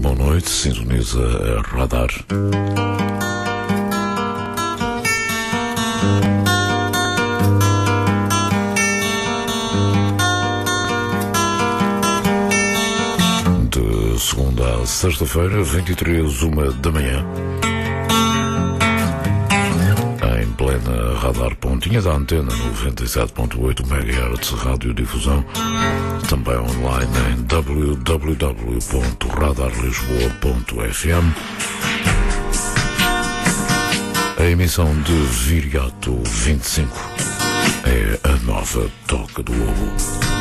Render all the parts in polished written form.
boa noite, sintoniza a Radar. De segunda a sexta-feira, 23h, 1h, em plena Radar Pontinha da Antena 97.8 MHz Radiodifusão, também online em www.radarlisboa.fm. A emissão de Viriato 25 é a nova Toca do Lobo.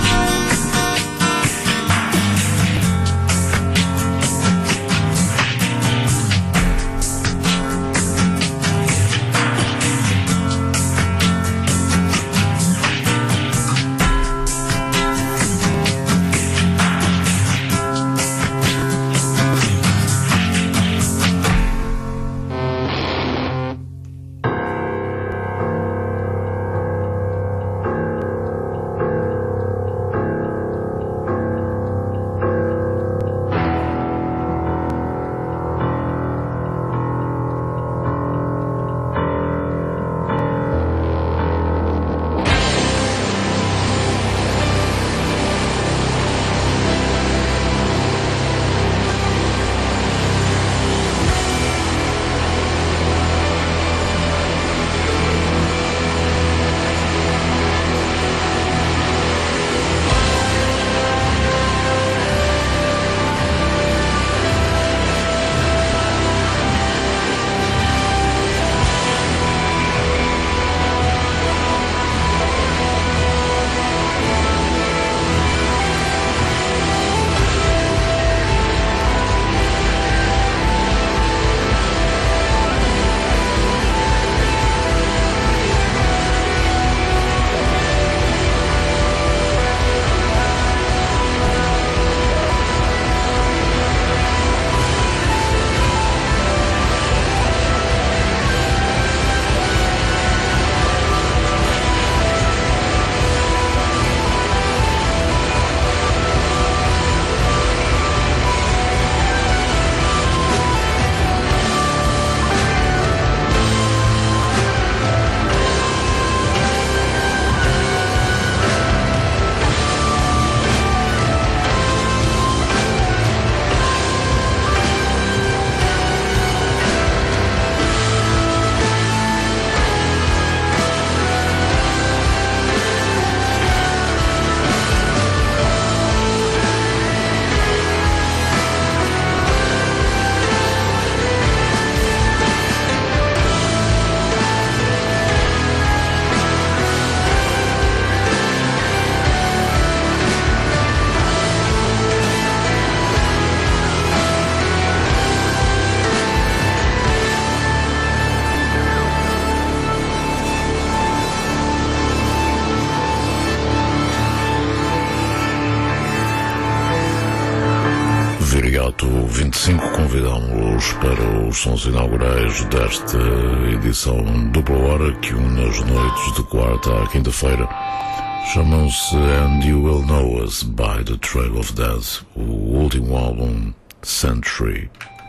Viriato 25, convidamos para os sons inaugurais desta edição dupla hora que une as noites de quarta à quinta-feira. Chamam-se And You Will Know Us by the Trail of Death, o último álbum Century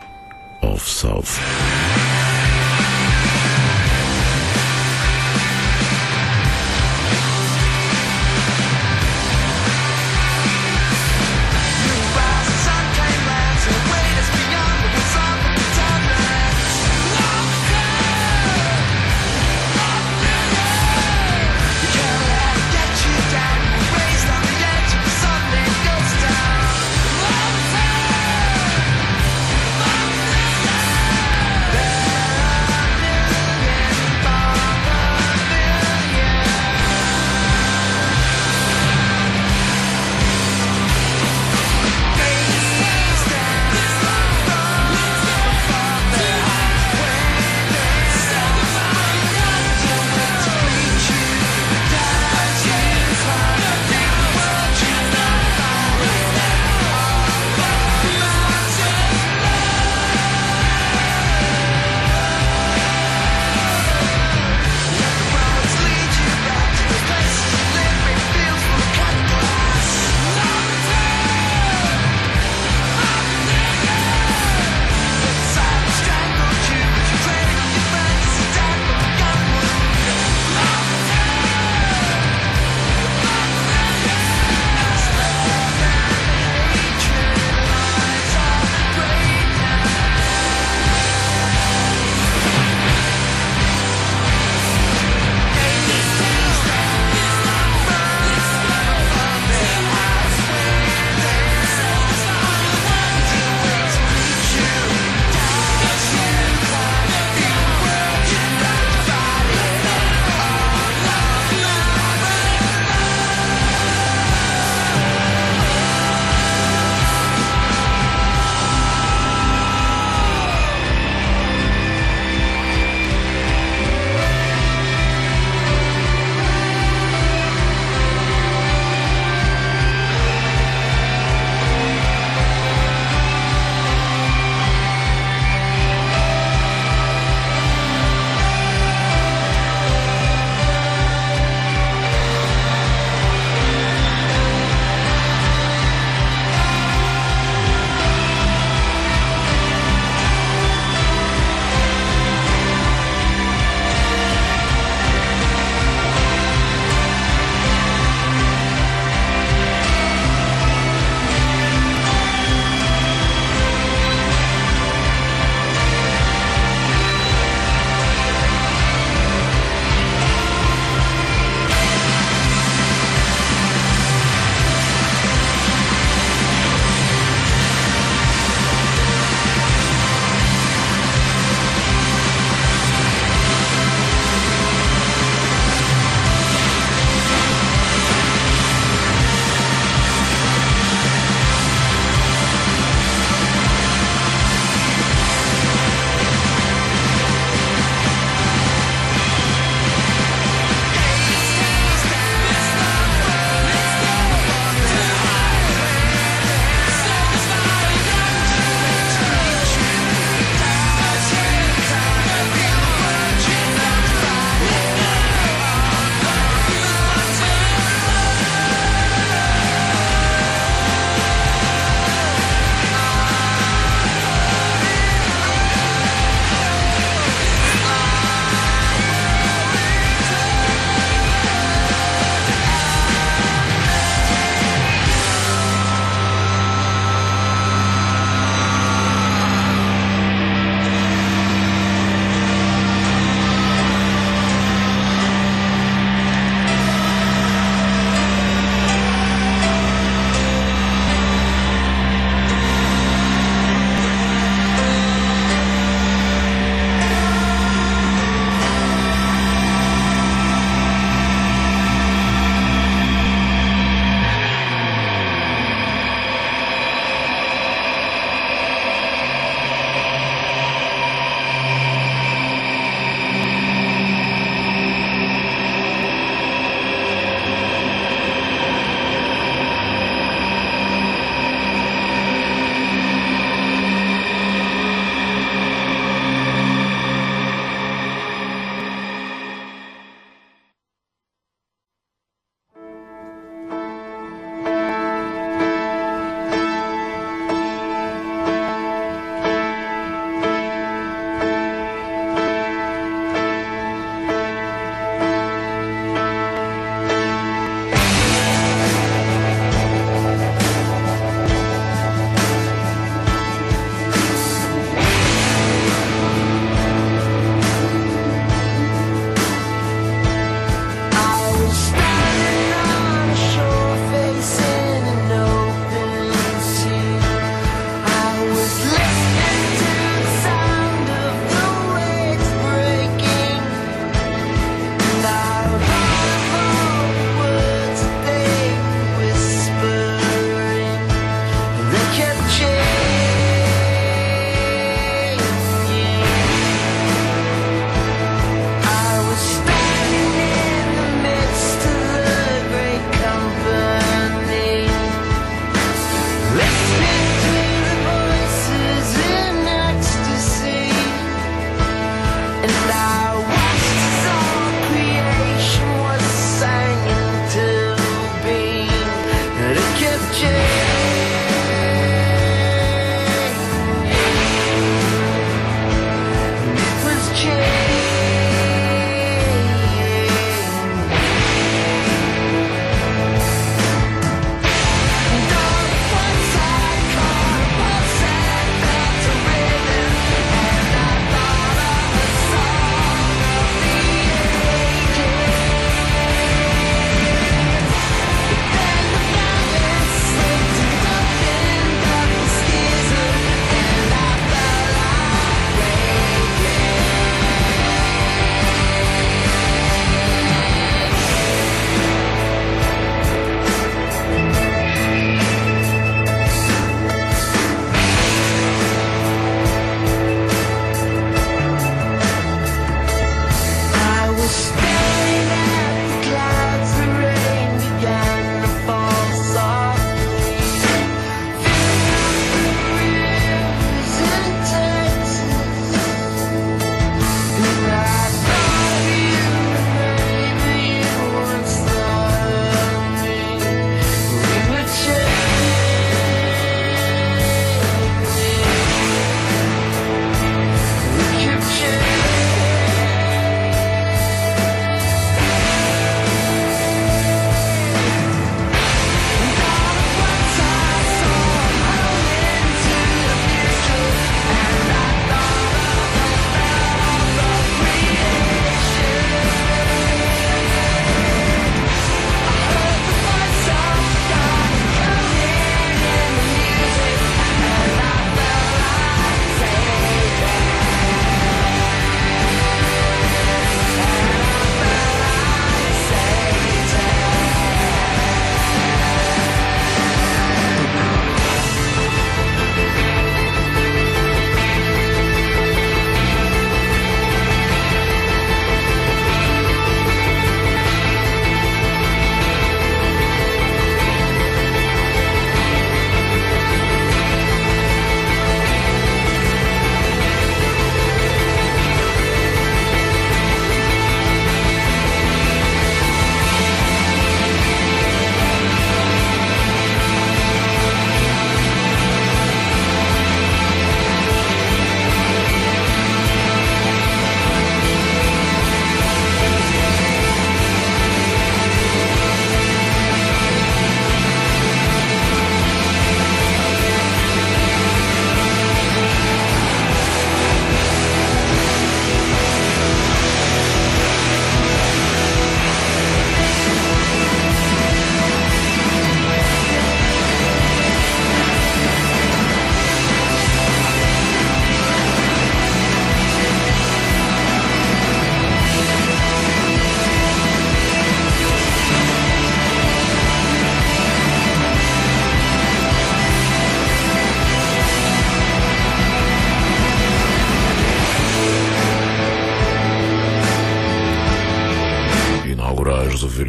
of South. There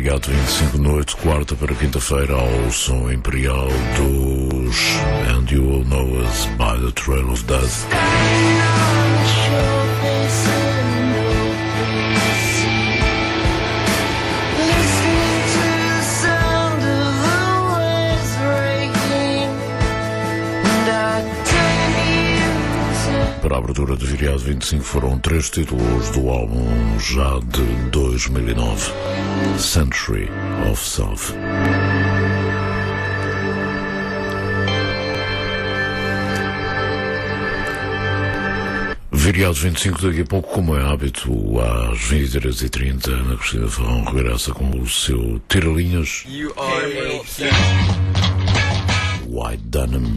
feriado 25, noite, quarta para quinta-feira, ao som imperial dos And You Will Know Us by the Trail of Death. Para a abertura de feriado 25 foram 3 títulos do álbum já de 2009, Century of South. Feriado 25, daqui a pouco, como é hábito, às 23h30, Ana Cristina Ferrão regressa com o seu Tiralinhas White Denim.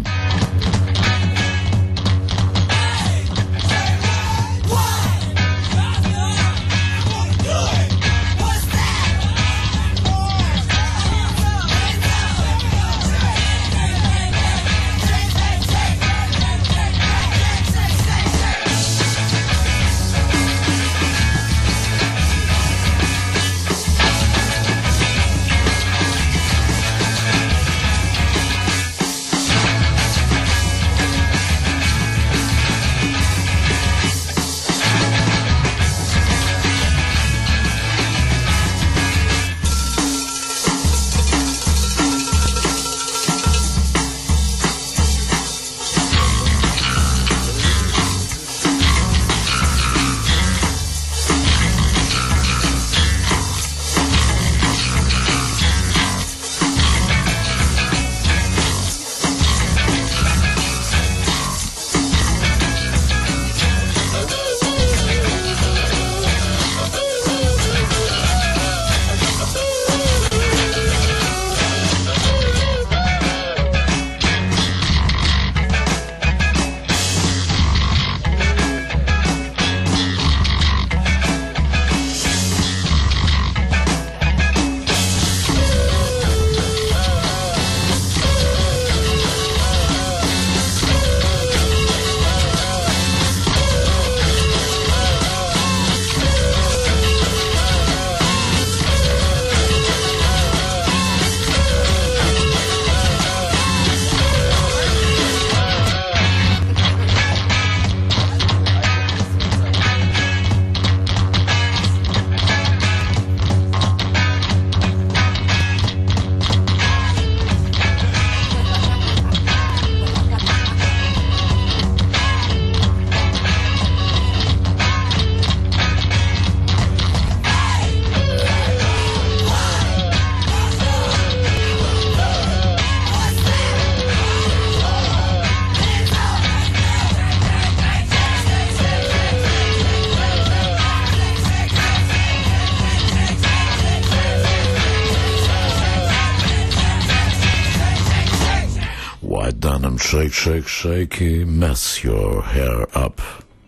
Shake, shake, shake, mess your hair up.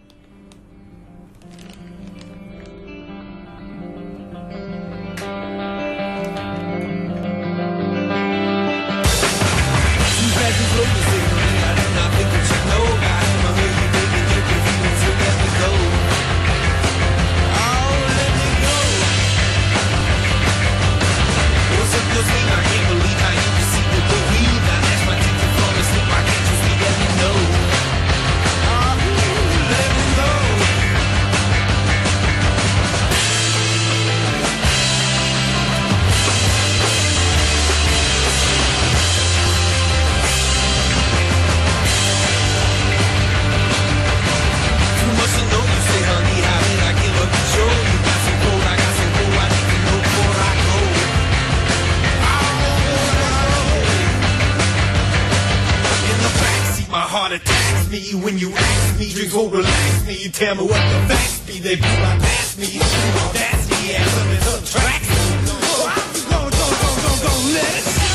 Tell me what the facts be, they be right past me. That's the answer, it's a track. Go, let it show.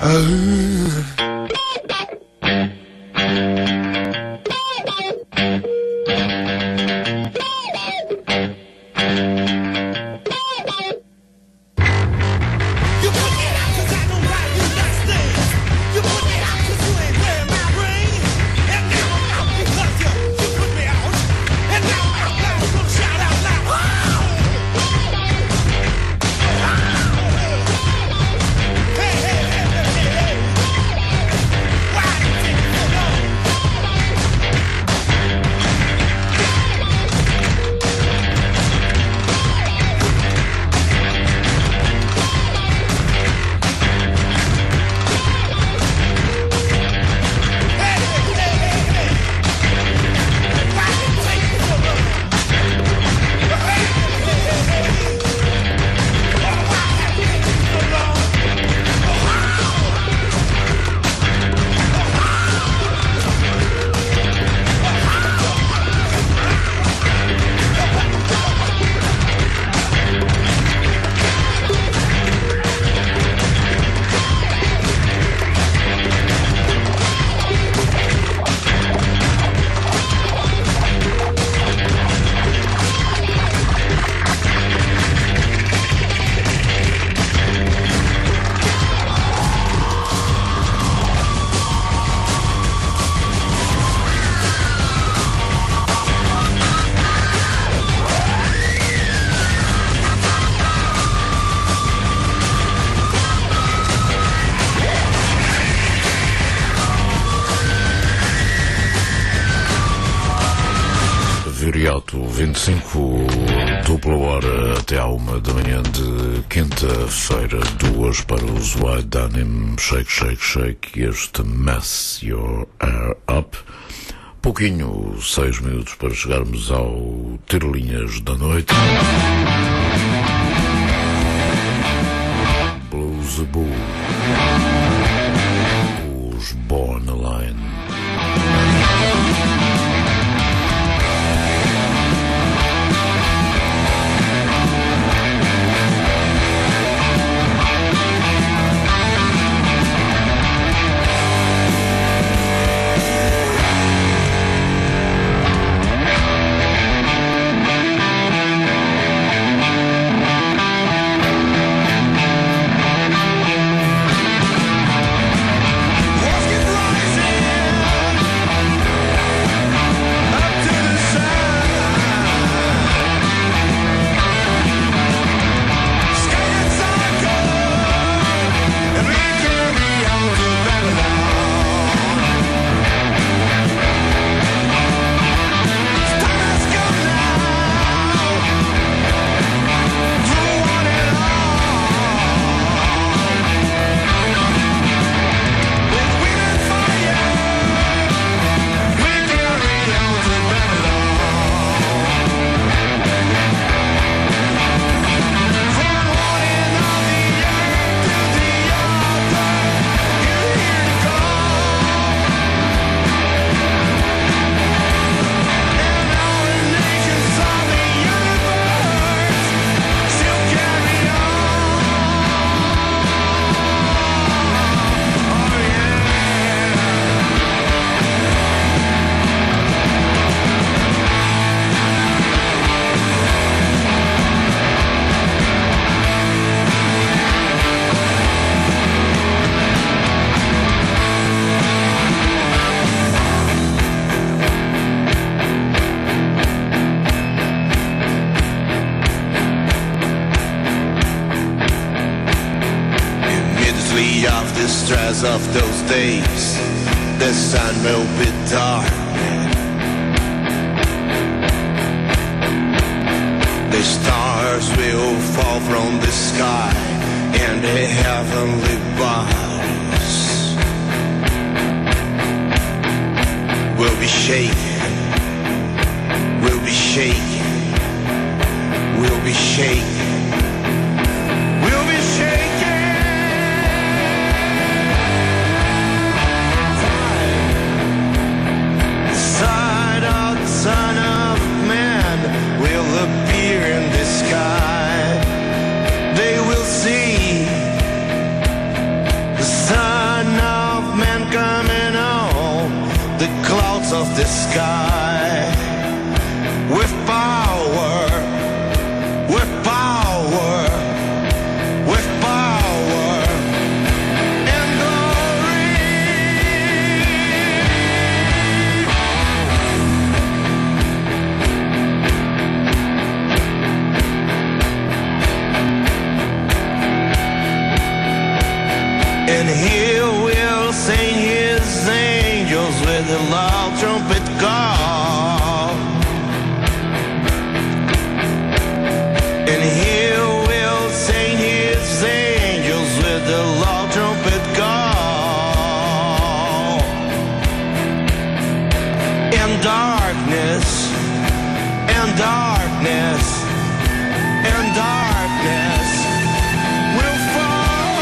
Viriato 25, dupla hora até à 1 da manhã de quinta-feira, 2 para os White Denim, Shake, Shake, Shake, este Mess Your Hair Up. Pouquinho, 6 minutos para chegarmos ao Tirolinhas da Noite. Blues Boo, os Born Alive. Of those days, the sun will be dark. The stars will fall from the sky and the heavenly bodies will be shaken, will be shaken, will be shaken, will be shaken. Son of man will appear in the sky. They will see the sun. of the sky. With power, with power, with power and glory. And he will sing his angels with a loud trumpet call. And he will sing his angels with the loud trumpet call. And darkness, and darkness, and darkness will fall.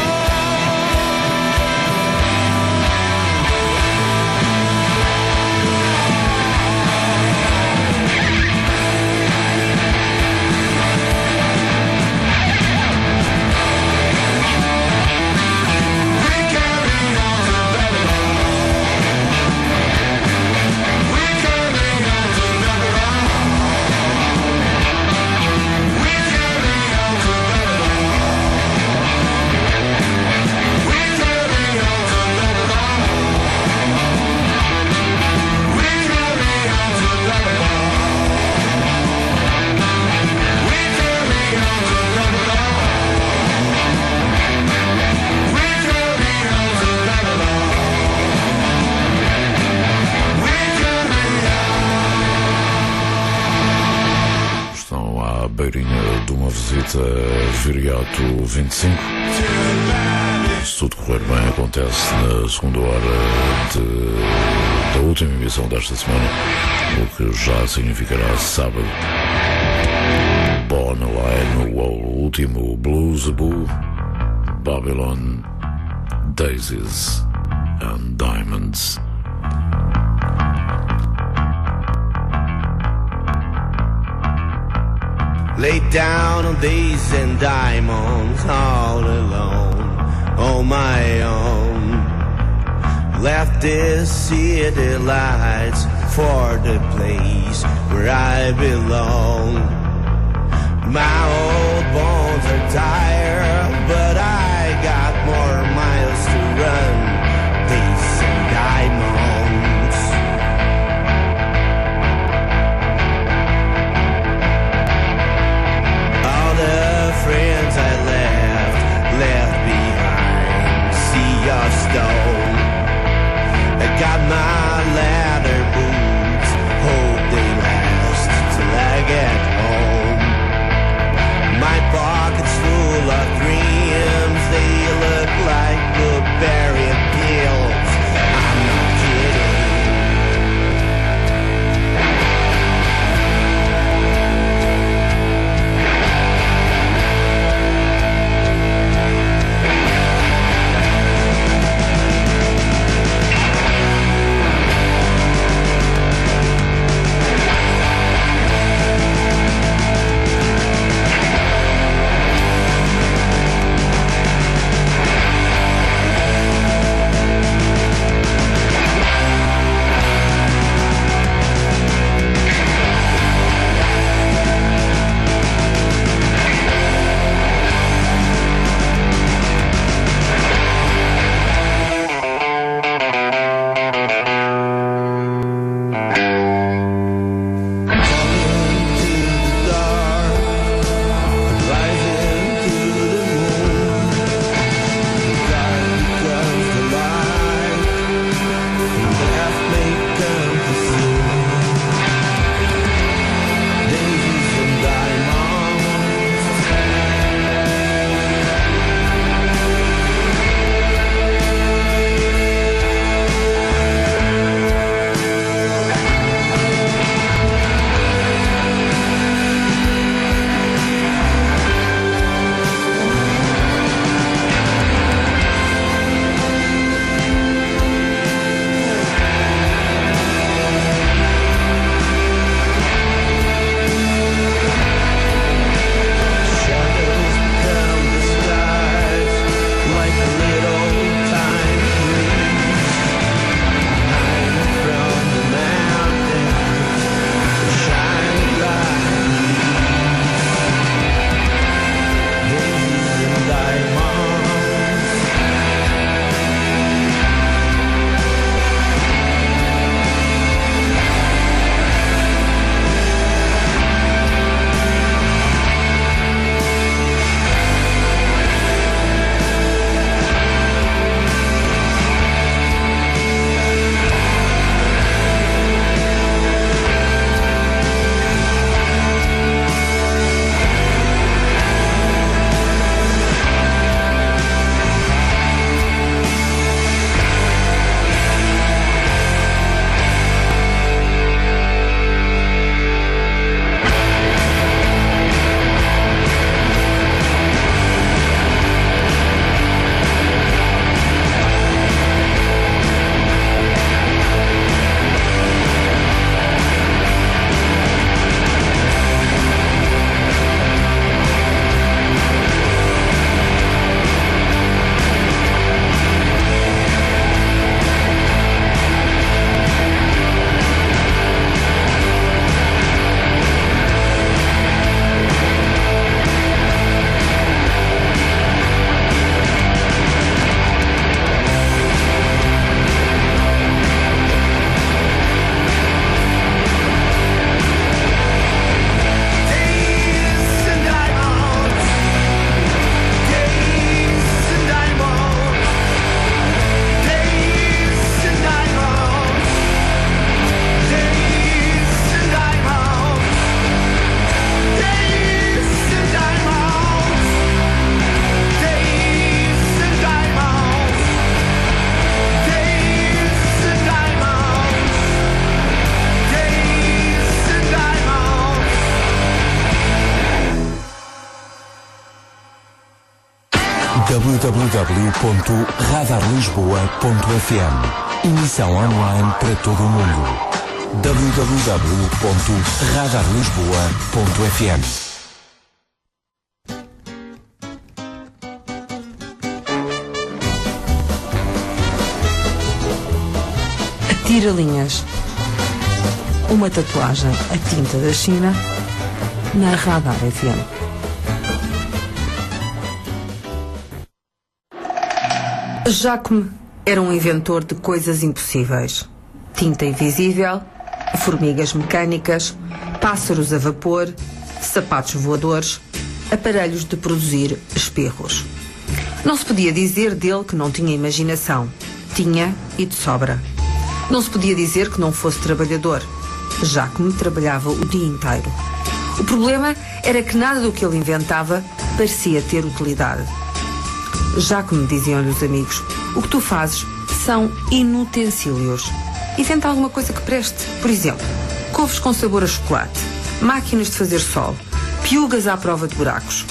À beirinha de uma visita a Viriato 25. Se tudo correr bem, acontece na segunda hora da última emissão desta semana, o que já significará sábado. Born Alive, o último Blues Boo, Babylon, Daisies and Diamonds. Laid down on days and diamonds, all alone, on my own. Left this city lights for the place where I belong. My old bones are tired, but I got more miles to run. Days and diamonds. Friends I left behind, sea of stone. I got my leather boots, hope they last till I get home. My pocket's full of dreams. www.radarlisboa.fm. Emissão online para todo o mundo. www.radarlisboa.fm. Tira-linhas. Uma tatuagem a tinta da China na Radar FM. Jacome era um inventor de coisas impossíveis. Tinta invisível, formigas mecânicas, pássaros a vapor, sapatos voadores, aparelhos de produzir espirros. Não se podia dizer dele que não tinha imaginação. Tinha e de sobra. Não se podia dizer que não fosse trabalhador. Jacome trabalhava o dia inteiro. O problema era que nada do que ele inventava parecia ter utilidade. Jacome, diziam-lhe os amigos, o que tu fazes são inutensílios. Inventa alguma coisa que preste. Por exemplo, couves com sabor a chocolate, máquinas de fazer sol, piugas à prova de buracos.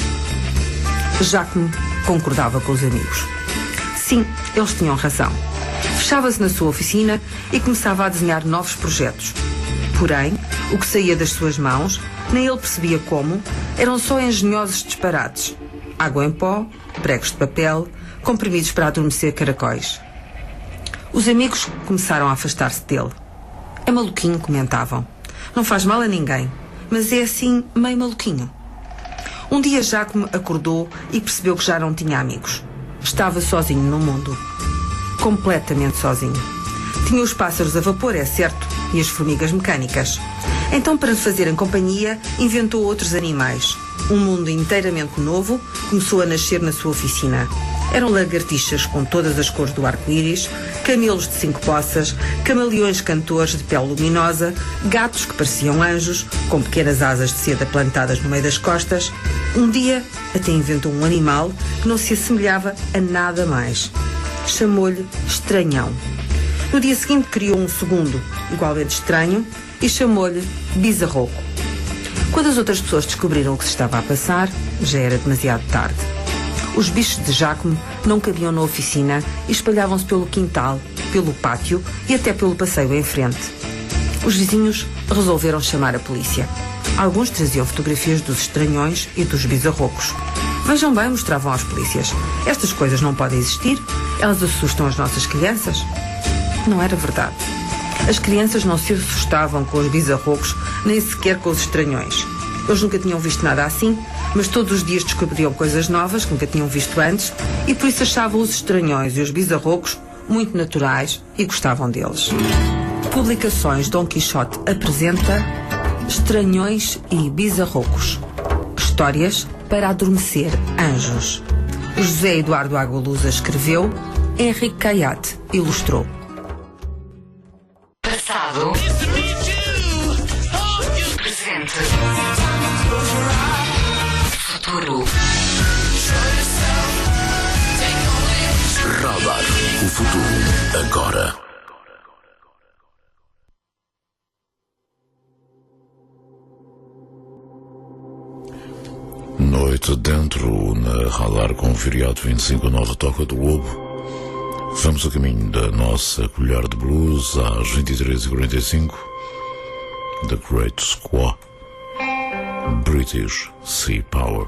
Jacome concordava com os amigos. Sim, eles tinham razão. Fechava-se na sua oficina e começava a desenhar novos projetos. Porém, o que saía das suas mãos, nem ele percebia como, eram só engenhosos disparates. Água em pó, pregos de papel, comprimidos para adormecer caracóis. Os amigos começaram a afastar-se dele. É maluquinho, comentavam. Não faz mal a ninguém, mas é assim meio maluquinho. Um dia Jacome acordou e percebeu que já não tinha amigos. Estava sozinho no mundo. Completamente sozinho. Tinha os pássaros a vapor, é certo, e as formigas mecânicas. Então, para lhe fazerem companhia, inventou outros animais. Um mundo inteiramente novo começou a nascer na sua oficina. Eram lagartixas com todas as cores do arco-íris, camelos de 5 poças, camaleões cantores de pele luminosa, gatos que pareciam anjos, com pequenas asas de seda plantadas no meio das costas. Um dia, até inventou um animal que não se assemelhava a nada mais. Chamou-lhe Estranhão. No dia seguinte criou um segundo, igualmente estranho, e chamou-lhe Bizarroco. Quando as outras pessoas descobriram o que se estava a passar, já era demasiado tarde. Os bichos de Jacome não cabiam na oficina e espalhavam-se pelo quintal, pelo pátio e até pelo passeio em frente. Os vizinhos resolveram chamar a polícia. Alguns traziam fotografias dos estranhões e dos bizarrocos. Vejam bem, mostravam às polícias. Estas coisas não podem existir. Elas assustam as nossas crianças. Não era verdade. As crianças não se assustavam com os bizarrocos, nem sequer com os estranhões. Eles nunca tinham visto nada assim, mas todos os dias descobriam coisas novas que nunca tinham visto antes e por isso achavam os estranhões e os bizarrocos muito naturais e gostavam deles. Publicações Dom Quixote apresenta Estranhões e Bizarrocos. Histórias para adormecer anjos. José Eduardo Agualusa escreveu, Henrique Caiate ilustrou. Passado. Presente. Futuro. Radar. O futuro agora. Noite dentro na Radar com o feriado 25 Nova Toca do Lobo. Vamos a caminho da nossa colher de blues às 23h45. The Great Squaw, British Sea Power.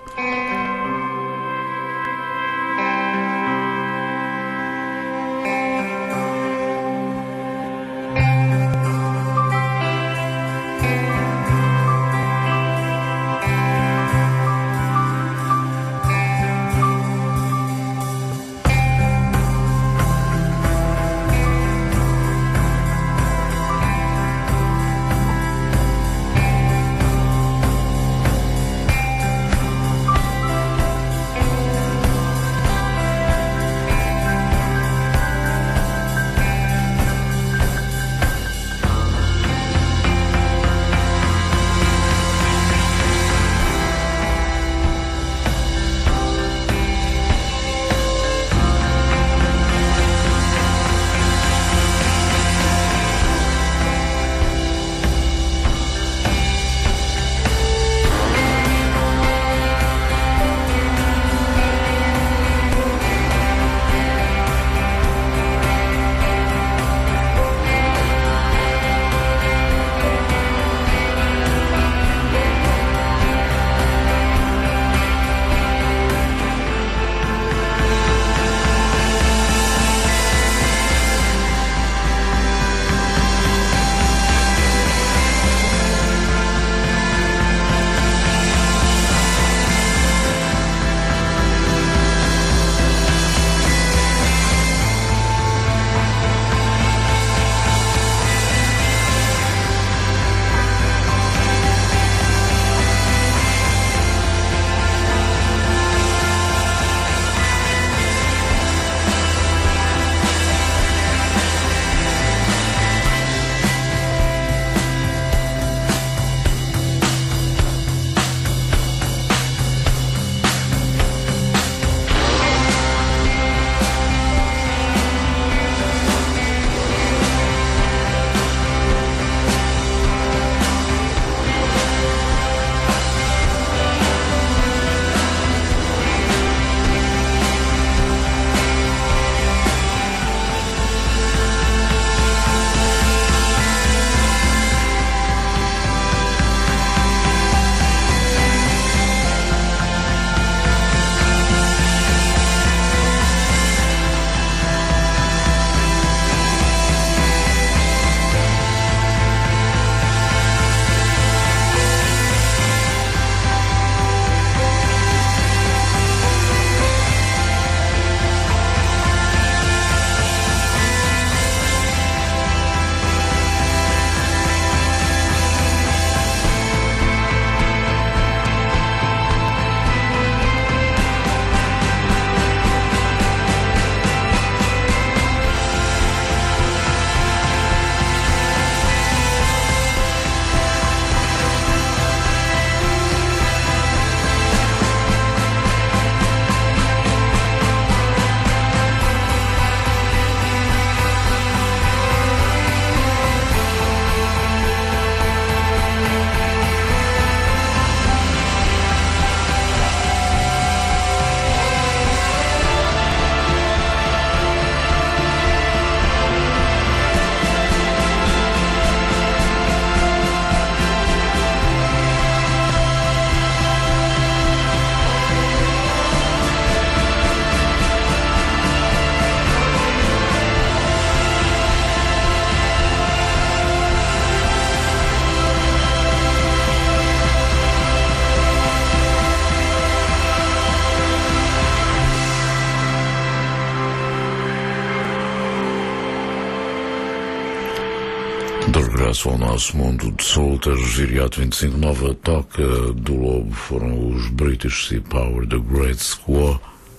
De regresso ao nosso mundo de solteiros, Viriato 25, nova toca do Lobo foram os British Sea Power, The Great Squaw,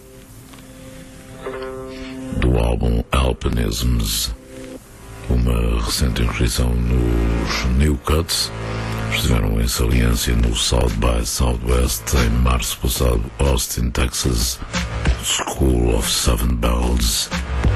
do álbum Alpinisms, uma recente inscrição nos New Cuts. Estiveram em saliência no South by Southwest em março passado, Austin, Texas, School of Seven Bells.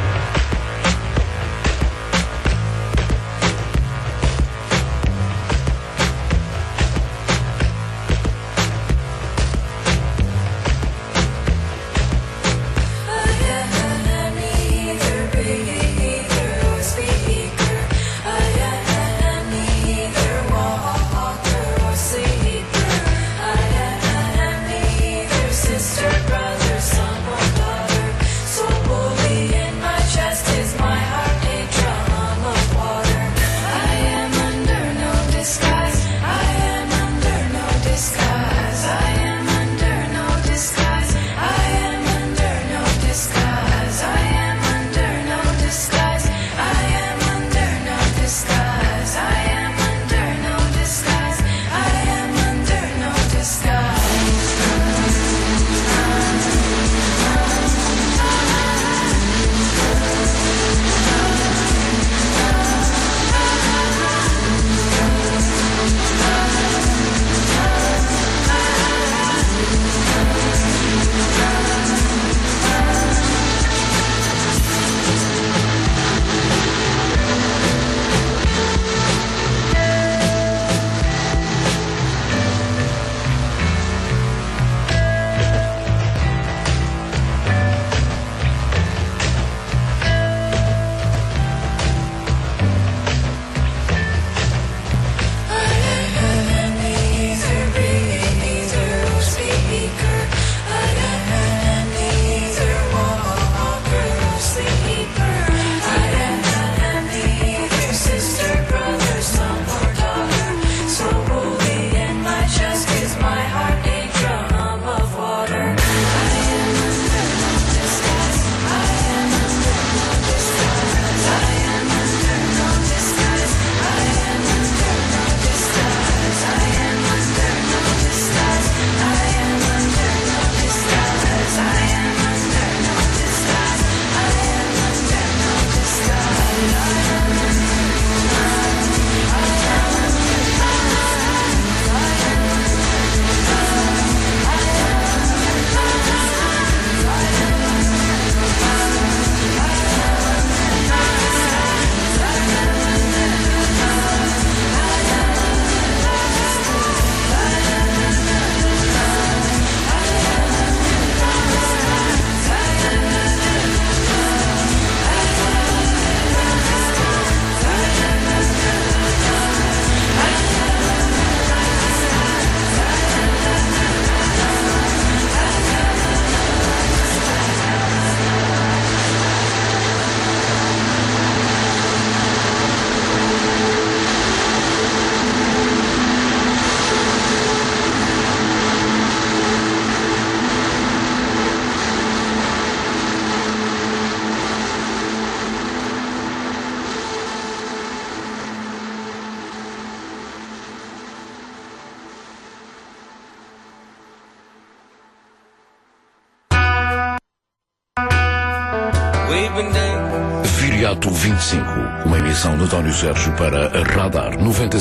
Viriato 25, uma emissão de António Sérgio para a Radar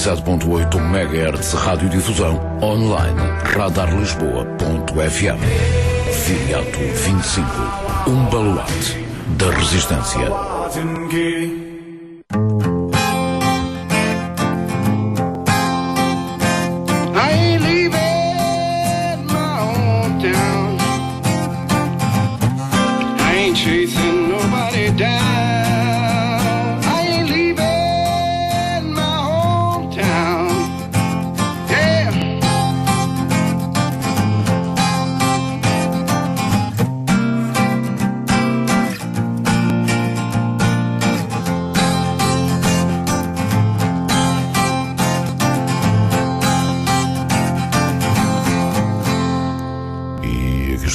97.8 MHz Radiodifusão online radarlisboa.fm. Viriato 25, um baluarte da resistência.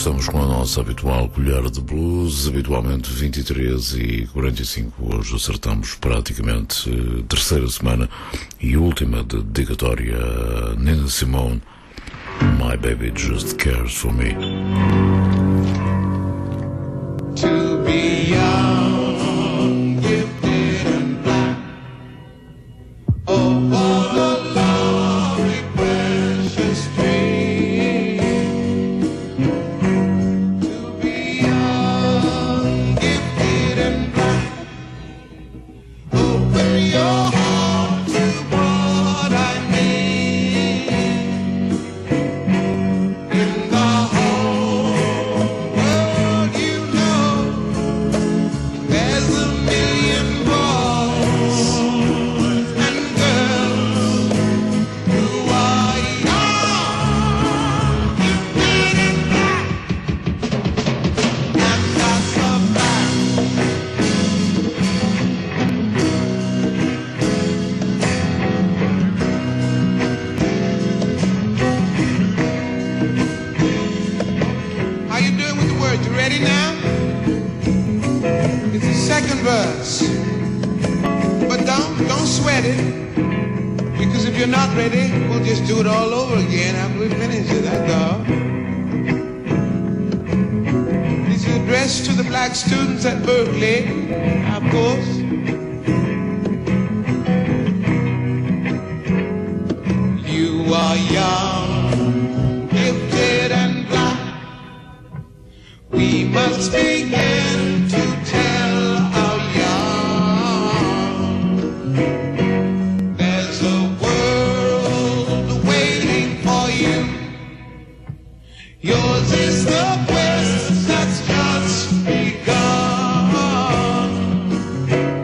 estamos com a nossa habitual colher de blues, habitualmente 23h45. Hoje acertamos praticamente terceira semana e última dedicatória a Nina Simone. My Baby Just Cares For Me. To be young, gifted and black. Oh, what a lovely, precious dream. To be young, gifted and black. Open your heart to what I need. In the whole world, you know, there's a million boys and girls who are young, gifted and black, and that's a fact. How you doing with the words? You ready now? It's the second verse. But don't sweat it. Because if you're not ready, we'll just do it all over again after we finish it. That's all. This is addressed to the black students at Berkeley, of course. You are young, gifted and black. We must begin to tell our young there's a world waiting for you. Yours is the quest that's just begun.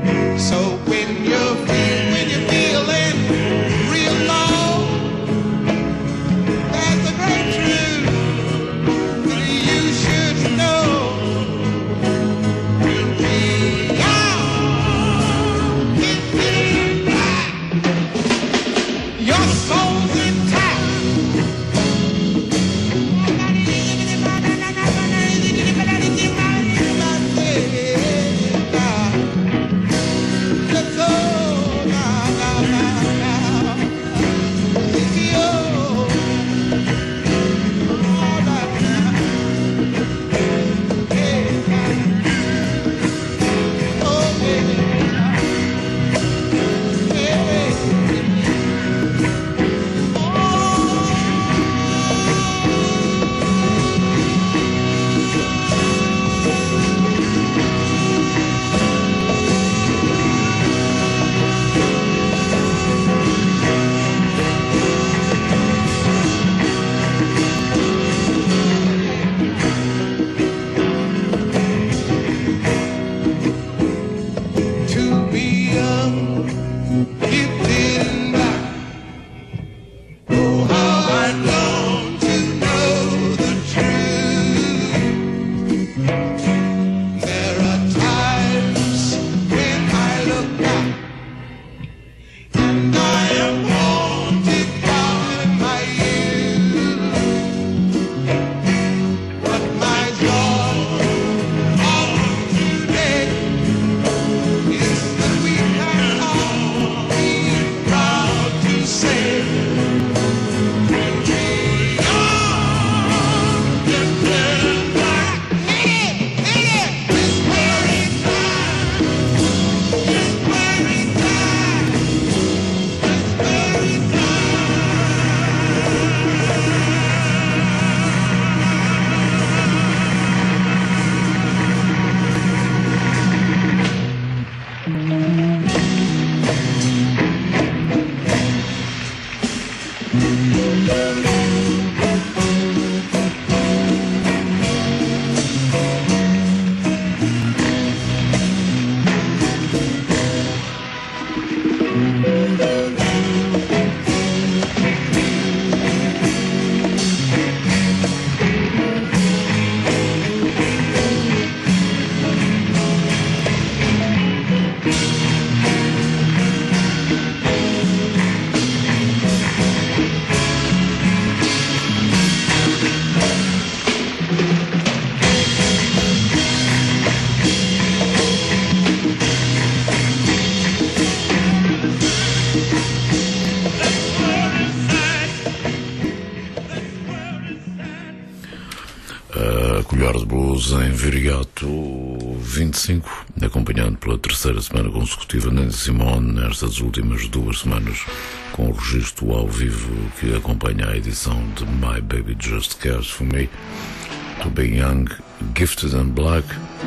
Hard Blues em Viriato 25, acompanhado pela terceira semana consecutiva Nina Simone nestas últimas 2 semanas, com o registro ao vivo que acompanha a edição de My Baby Just Cares For Me, To Be Young, Gifted and Black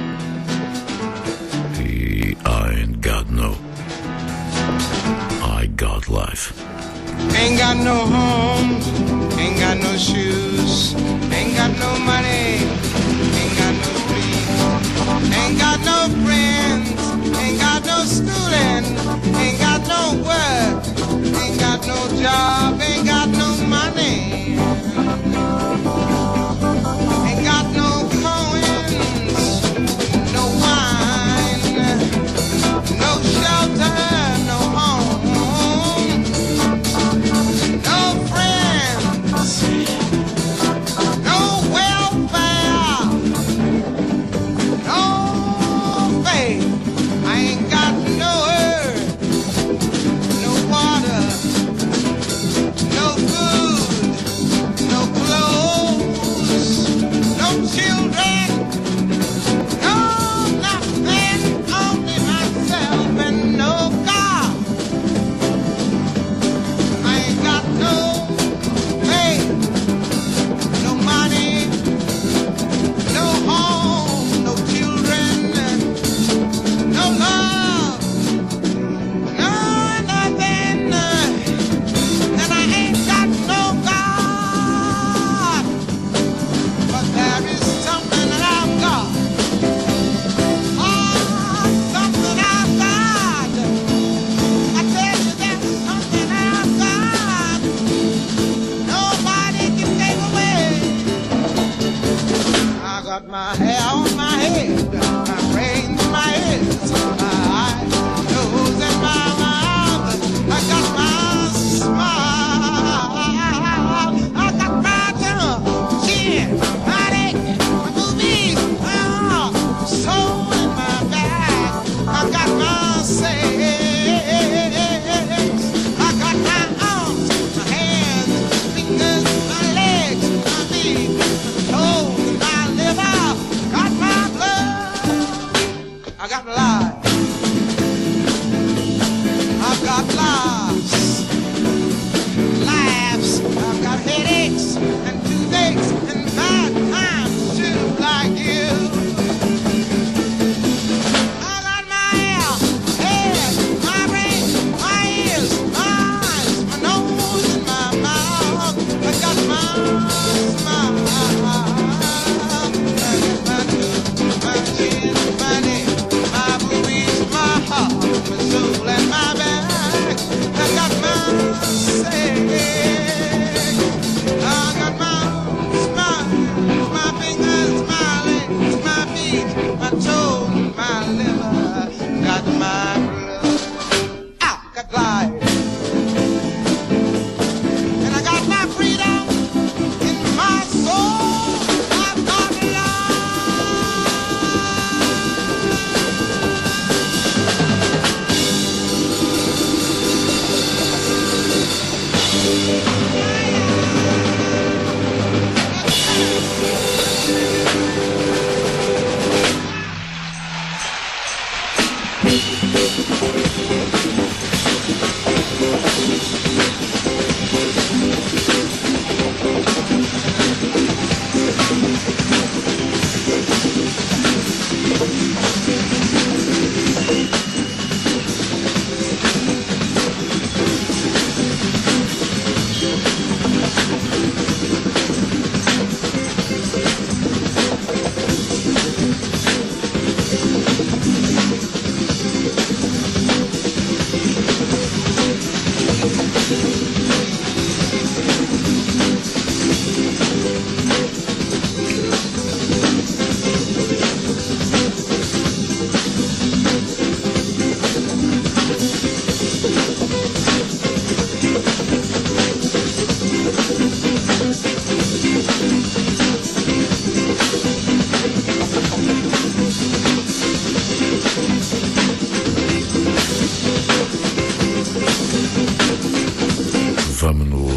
e I Ain't Got No, I Got Life. Ain't got no home, ain't got no shoes, ain't got no money, ain't got no sleep, ain't got no friends, ain't got no schooling, ain't got no work, ain't got no job, ain't got no money, ain't got no coins, no wine, no shelter, no home. No welfare, no faith.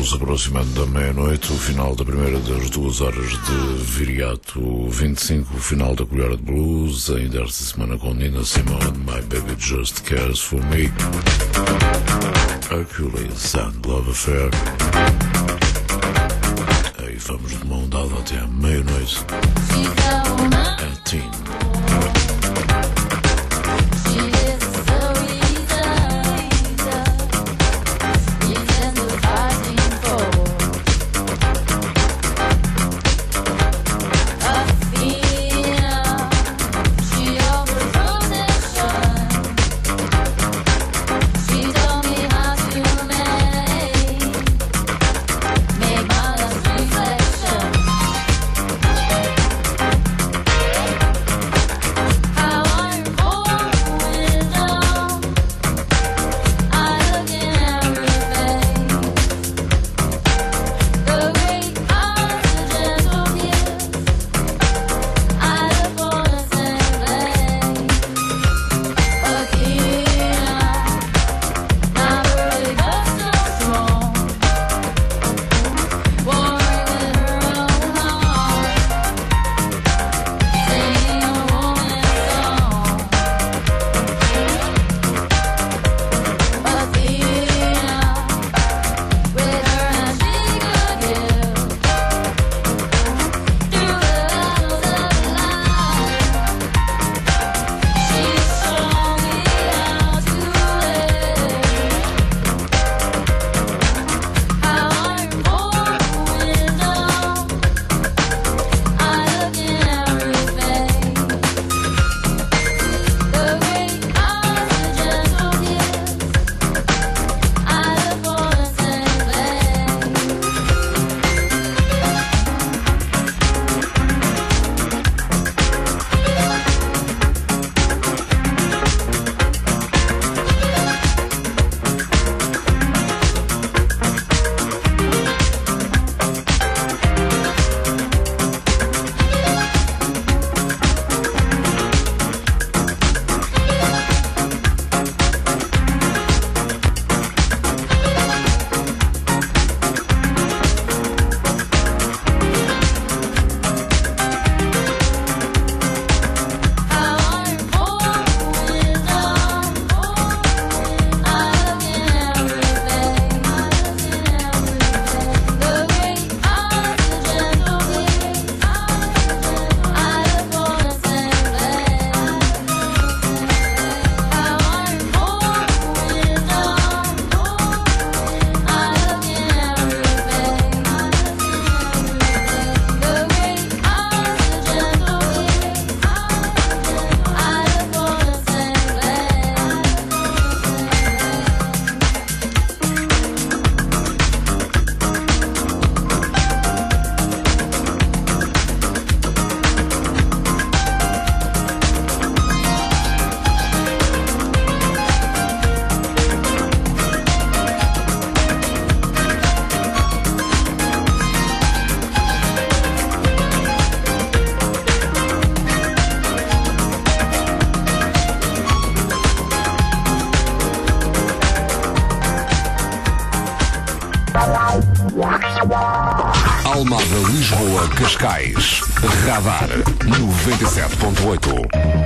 vamos aproximando da meia-noite, o final da primeira das 2 horas de Viriato 25, o final da colher de blues, ainda esta semana com Nina Simone, My Baby Just Cares For Me, Hercules and Love Affair. Aí vamos de mão dada até à meia-noite. A Teen. Almada, Lisboa, Cascais. Radar 97.8.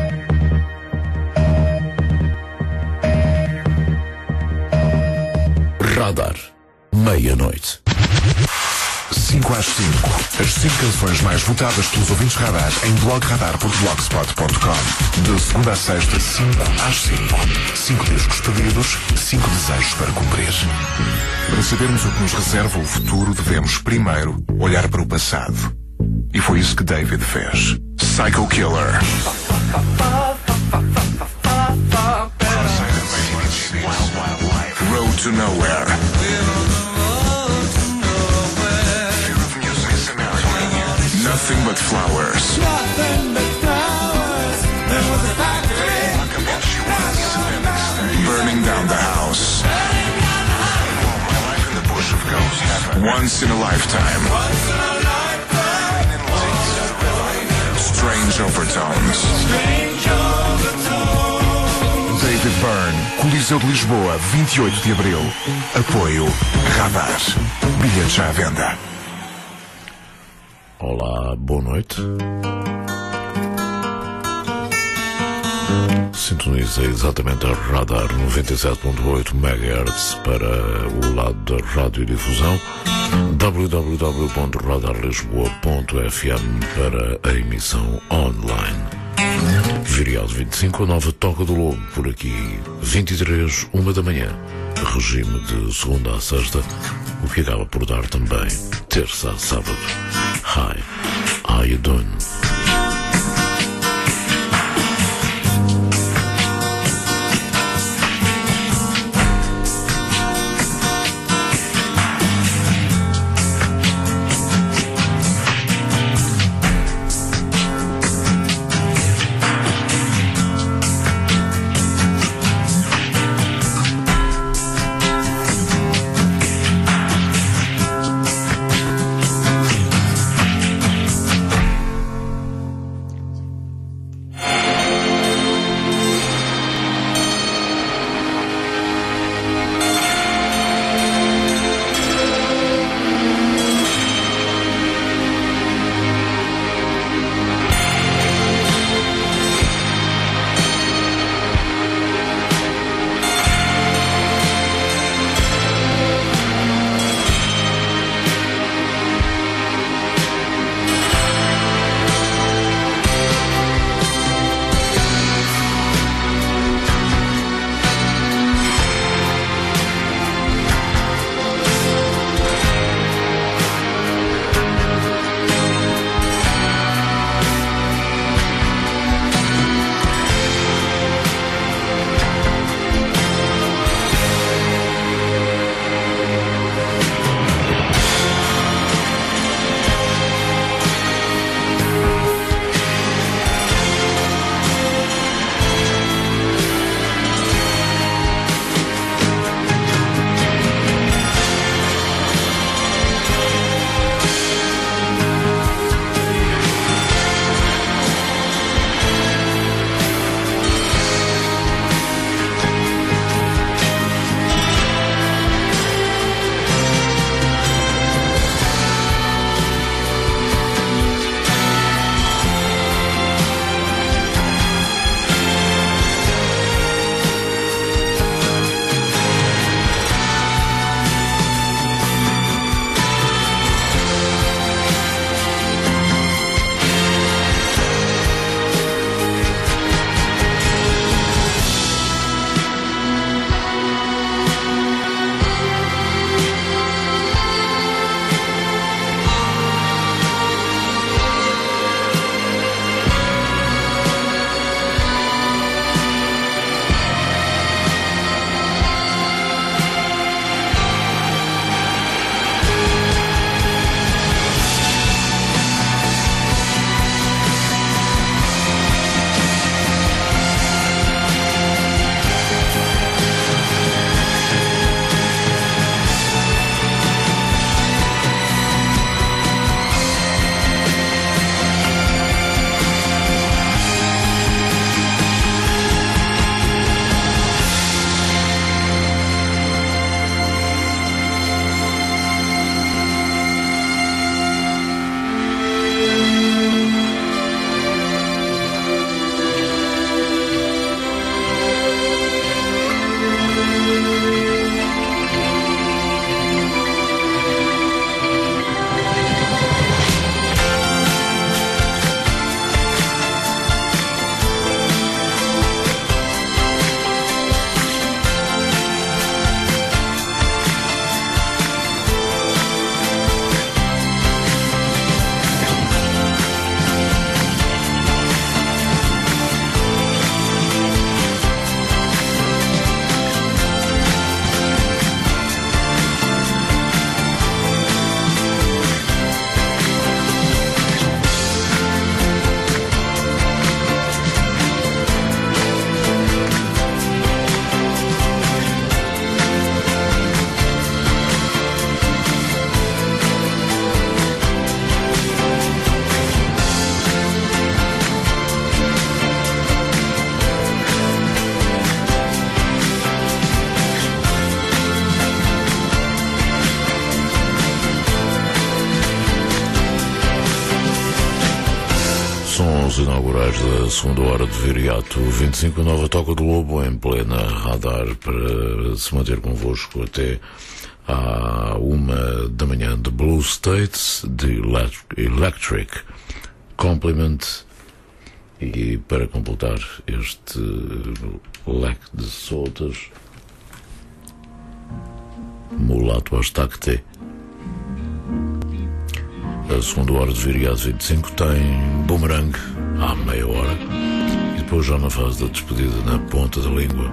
Radar, meia-noite. 5 às 5. As 5 canções mais votadas pelos ouvintes Radar em blogradar.blogspot.com. De segunda a sexta, 5 às 5. 5 discos pedidos, 5 desejos para cumprir. Para sabermos o que nos reserva o futuro, devemos primeiro olhar para o passado. E foi isso que David fez. Psycho Killer. Road to Nowhere. Nothing but flowers. Nothing but flowers. There was a factory. Burning down the house. Once in a lifetime. Strange overtones. David Burn, Coliseu de Lisboa, 28 de Abril. Apoio Radar. Bilhetes já à venda. Olá, boa noite. Sintoniza exatamente a Radar 97.8 MHz para o lado da radiodifusão, www.radarlisboa.fm para a emissão online. Virial 25, a nova Toca do Lobo, por aqui 23, 1 da manhã, regime de segunda a sexta, o que acaba por dar também terça a sábado. Hi, how you doing? inaugurais da segunda hora de Viriato 25, a nova Toca do Lobo em plena radar para se manter convosco até à 1 da manhã de Blue States, de Electric Compliment, e para completar este leque de soltas, Mulato Astacte. A segunda hora de Viriato 25 tem Boomerang à meia hora e depois já na fase da despedida, na ponta da língua,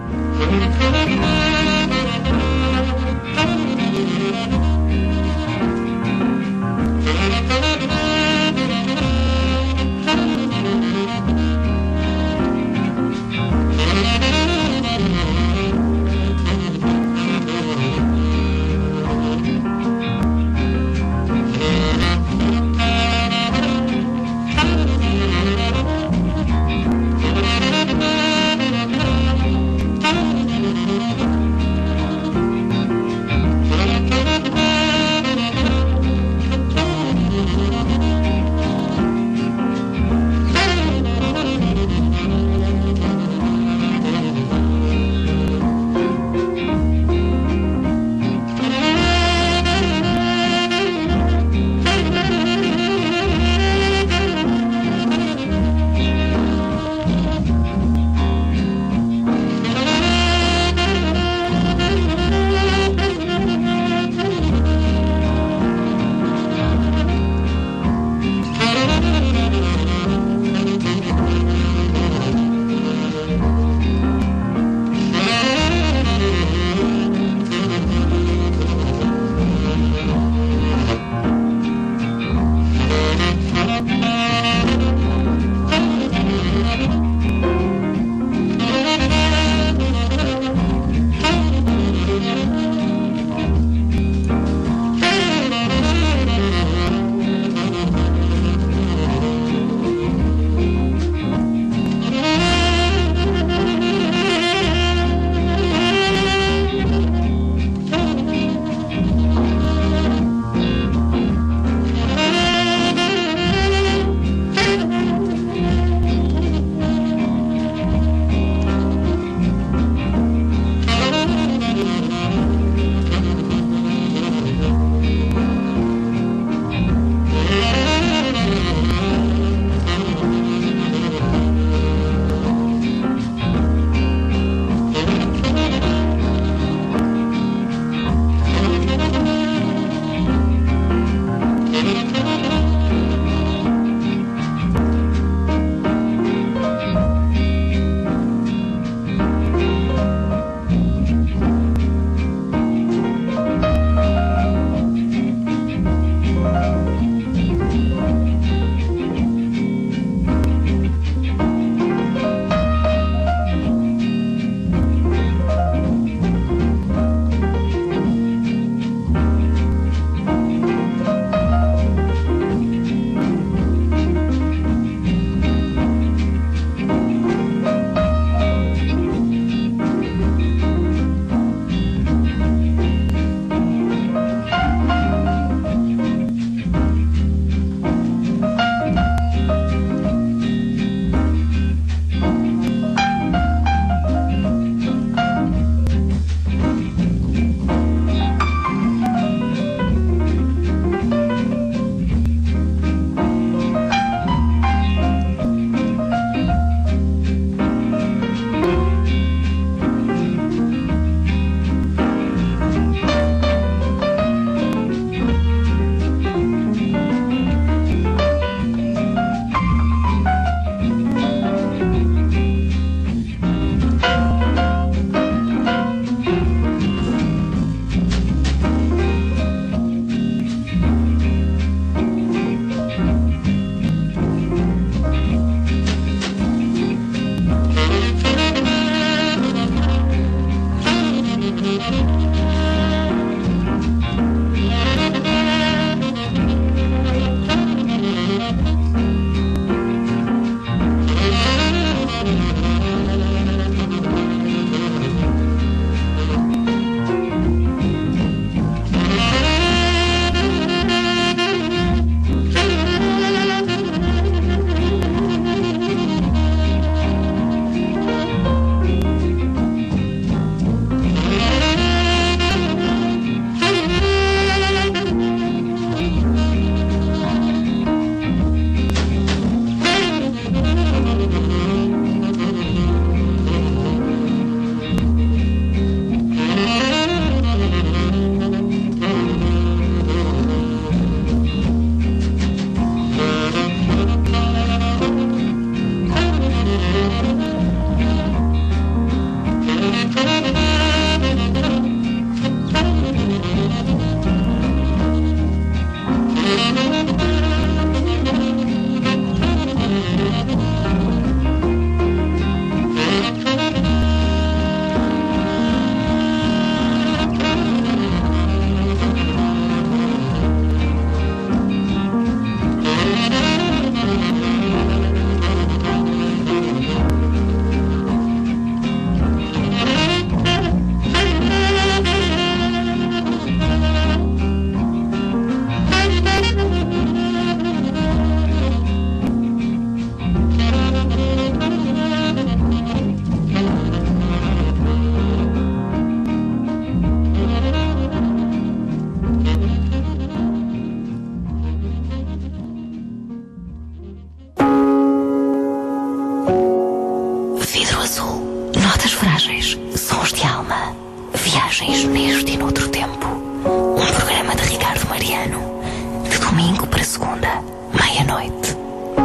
Viagens neste e noutro tempo. Um programa de Ricardo Mariano. De domingo para segunda, meia-noite.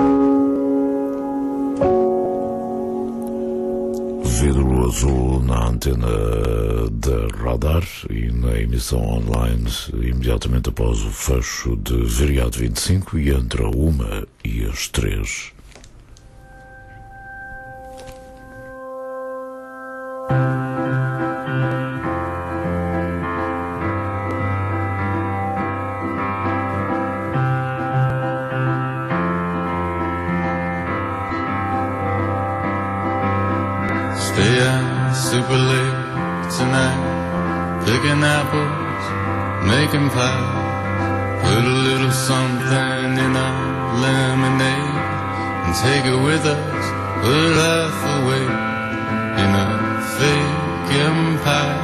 Vidro azul na antena da Radar e na emissão online imediatamente após o fecho de Viriato 25 e entre a 1 e as 3. Stay out super late tonight, picking apples, making pie. Put a little something in our lemonade and take it with us. Put half away in a fake empire.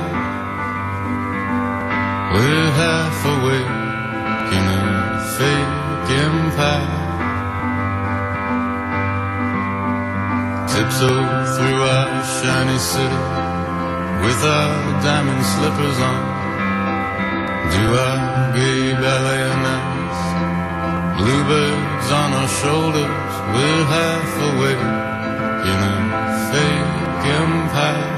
We're half awake in a fake empire. Tiptoe through our shiny city with our diamond slippers on. Do our gay ballet on ice. Bluebirds on our shoulders. We're half awake in a fake empire.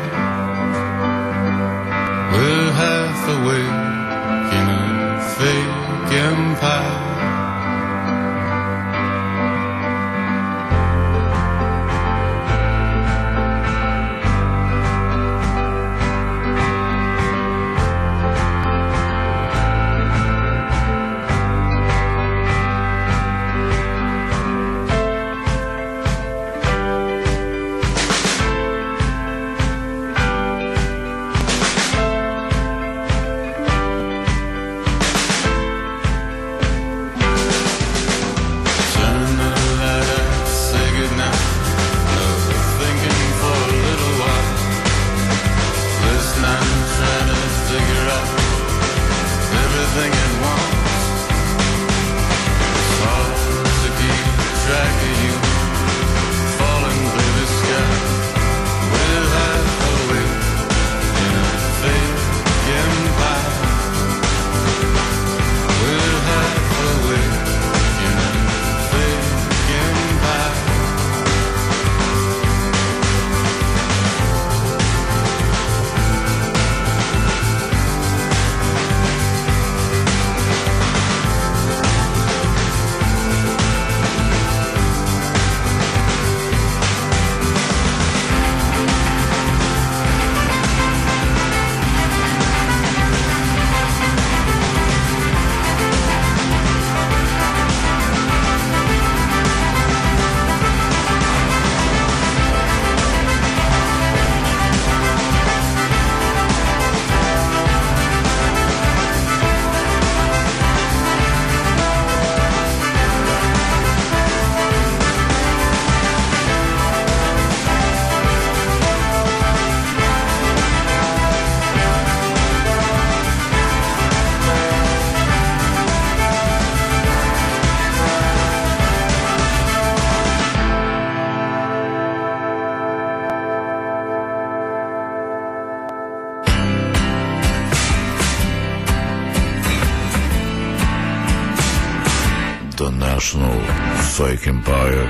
We're half awake in a fake empire. National Fake Empire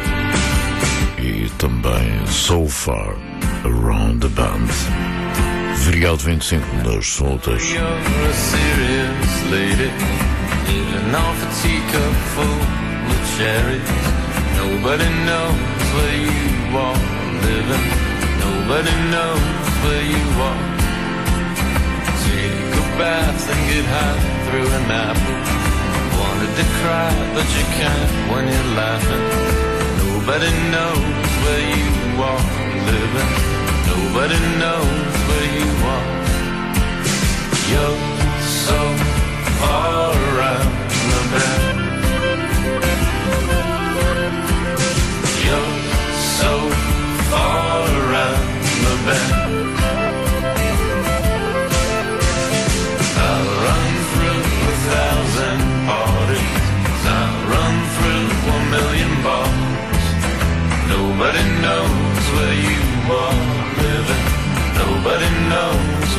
e também So Far Around the Band. Viriato 25 nas soltas. You're a serious lady, living off a teacup full of cherries. Nobody knows where you are living. Nobody knows where you are. Take a bath and get high through an apple. Wanted to cry, but you can't when you're laughing. Nobody knows where you are living. Nobody knows where you are. You're so far around the bend. You're so far around the bend. I'll run through 1,000 parties. I'll run through 1,000,000 bars. Nobody knows where you are living. Nobody knows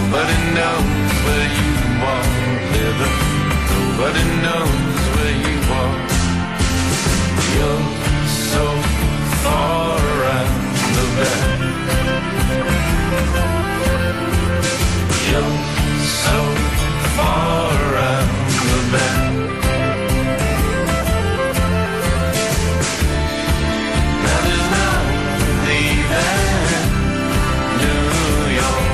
Nobody knows where you are living. Nobody knows where you are. You're so far around the bend. You're so far around the bend. Now there's no leaving New York.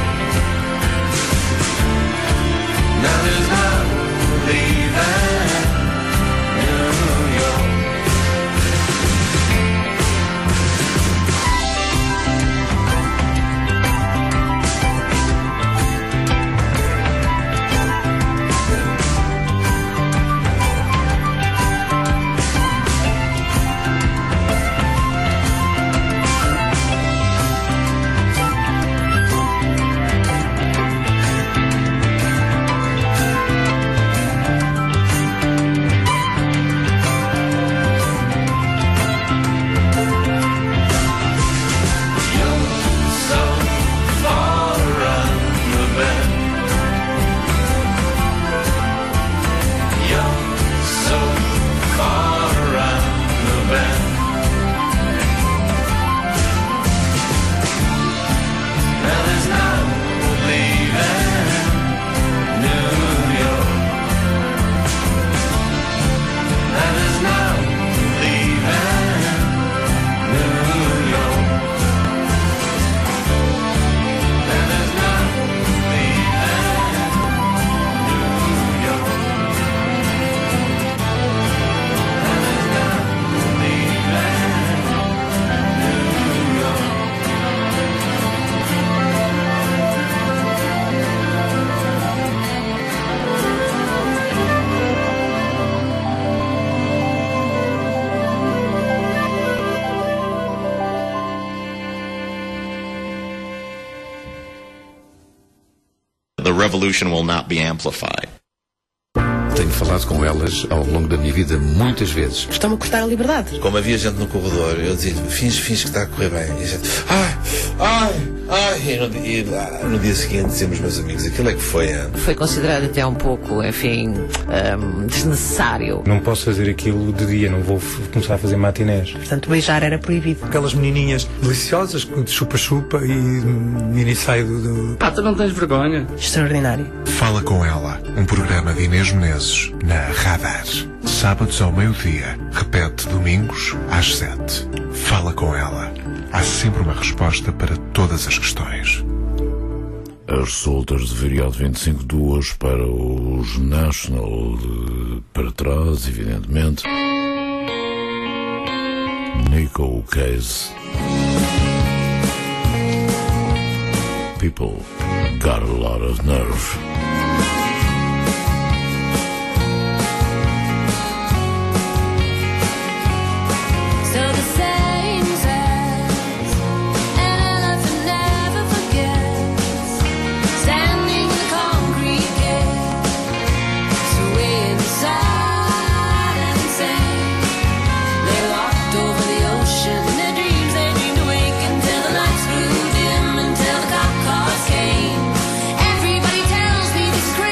Now there's no leaving New York. The revolution will not be amplified. Tenho falado com elas ao longo da minha vida muitas vezes. Estão-me a custar a liberdade. Como havia gente no corredor, eu dizia, finge que está a correr bem. E a gente, E no dia seguinte dizemos, meus amigos, aquilo é que foi. Foi considerado até um pouco, enfim, desnecessário. Não posso fazer aquilo de dia, não vou começar a fazer matinés. Portanto, beijar era proibido. Aquelas menininhas deliciosas, de chupa-chupa e mini saio do... Tu não tens vergonha? Extraordinário. Fala com ela, um programa de Inês Menezes na Radar. Sábados ao meio-dia, repete domingos às 7. Fala com ela. Há sempre uma resposta para todas as questões. As soltas de feriado 25, duas para os National, para trás, evidentemente. Nico Case. People got a lot of nerve. Everybody tells me this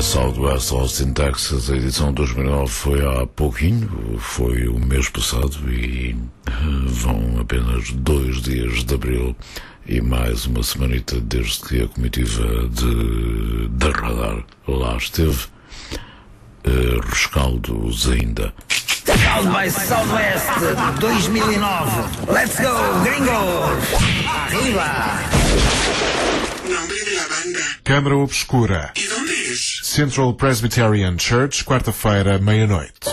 Southwest Austin, Texas. A edição 2009 foi há pouquinho, foi o mês passado, e vão apenas 2 dias de abril e mais uma semanita desde que a comitiva da Radar lá esteve. Rescaldos ainda. South by Southwest 2009. Let's go, gringos! Arriba! Nombre de la banda. Câmara Obscura. ¿Y dónde es? Central Presbyterian Church, quarta-feira, meia-noite.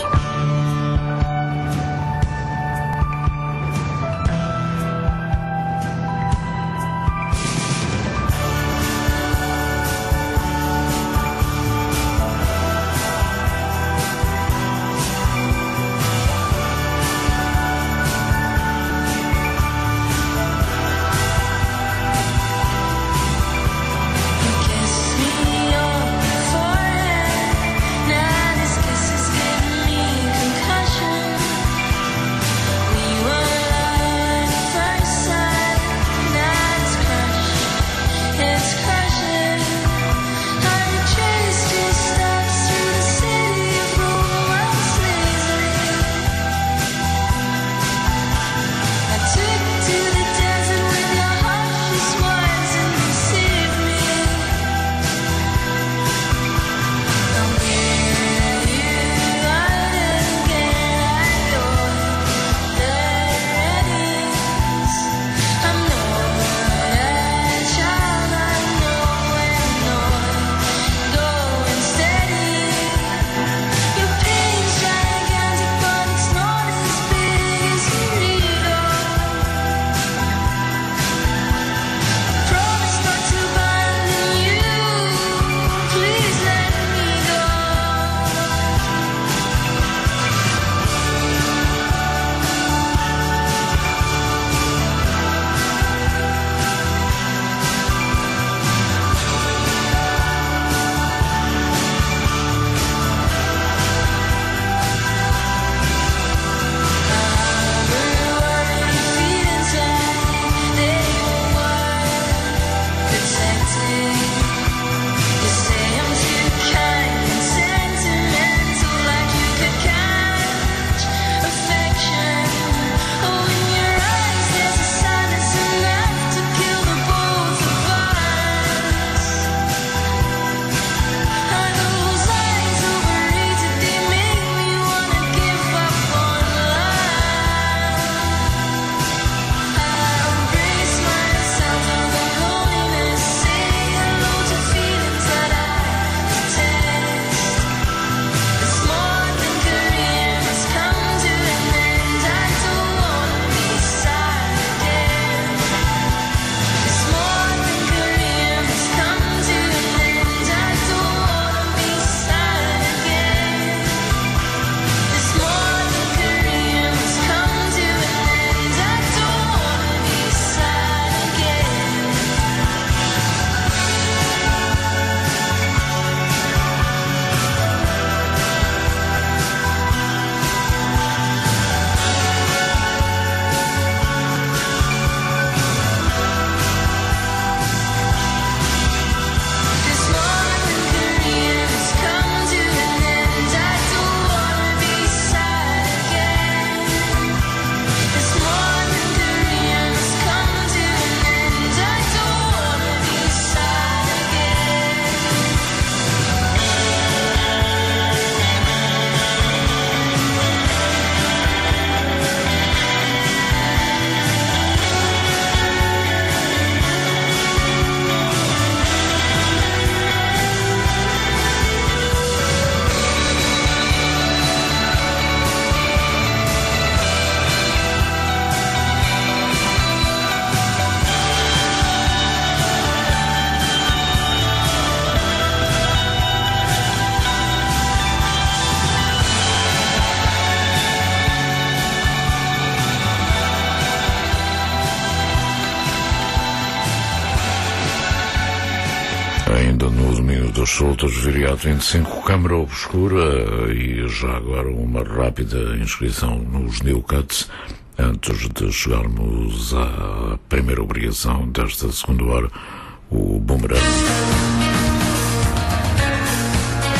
Ainda no domínio das soltas, Viriato 25, Câmara Obscura, e já agora uma rápida inscrição nos New Cuts, antes de chegarmos à primeira obrigação desta segunda hora, o Boomerang.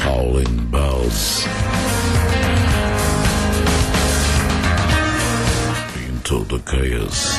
Howling Bells. Into the Chaos.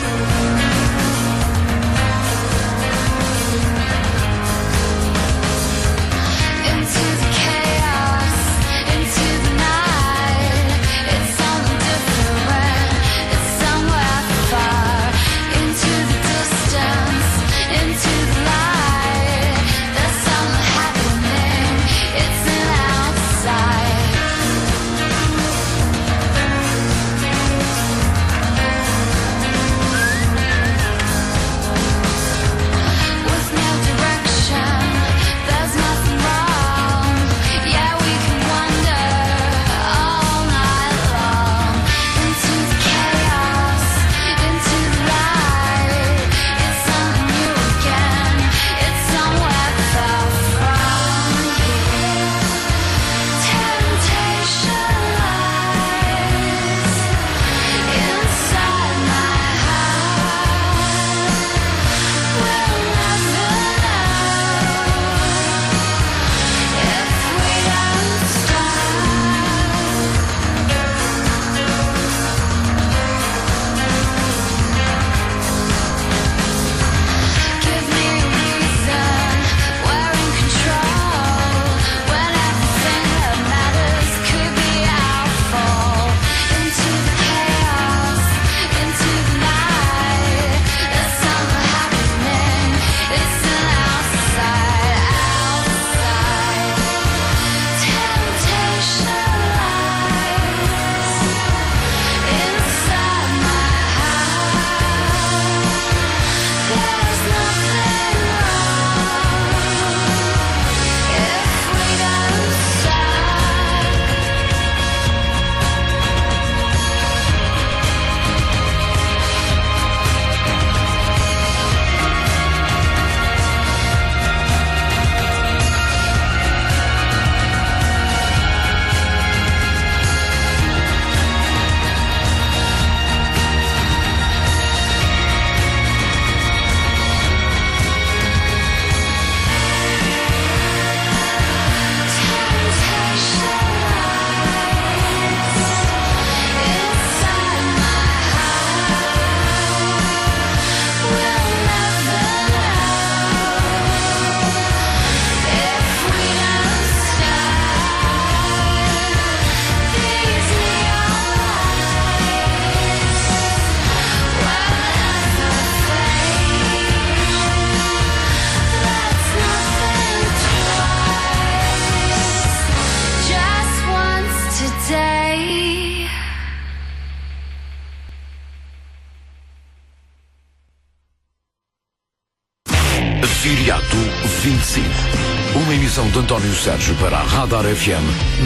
Viriato 25. Uma emissão de António Sérgio para a Radar FM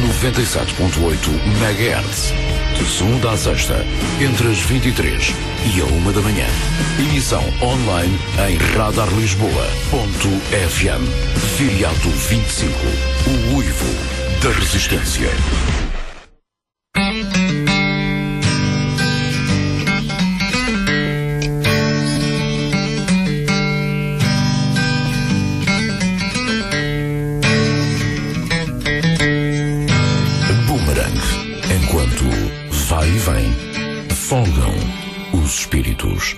97.8 MHz. De segunda à sexta, entre as 23 e a 1 da manhã. Emissão online em radarlisboa.fm. Viriato 25. O uivo da resistência. Vai e vem, folgam os espíritos.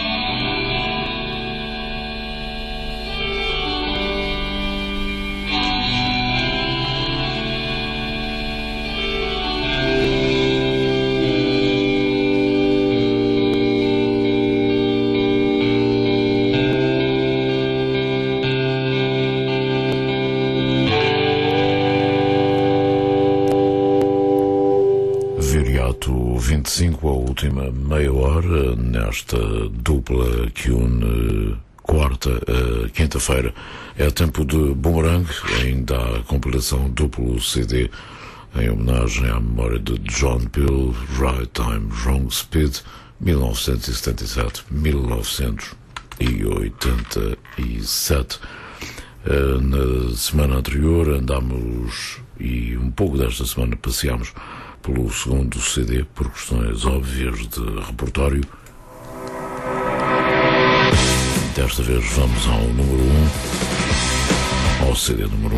Viriato 25, a última meia hora, nesta dupla que une quarta a quinta-feira. É tempo de Boomerang, ainda a compilação duplo CD em homenagem à memória de John Peel, Right Time, Wrong Speed, 1977. Na semana anterior andámos, e um pouco desta semana passeámos pelo segundo CD, por questões óbvias de repertório. Desta vez vamos ao número 1, ao CD número 1.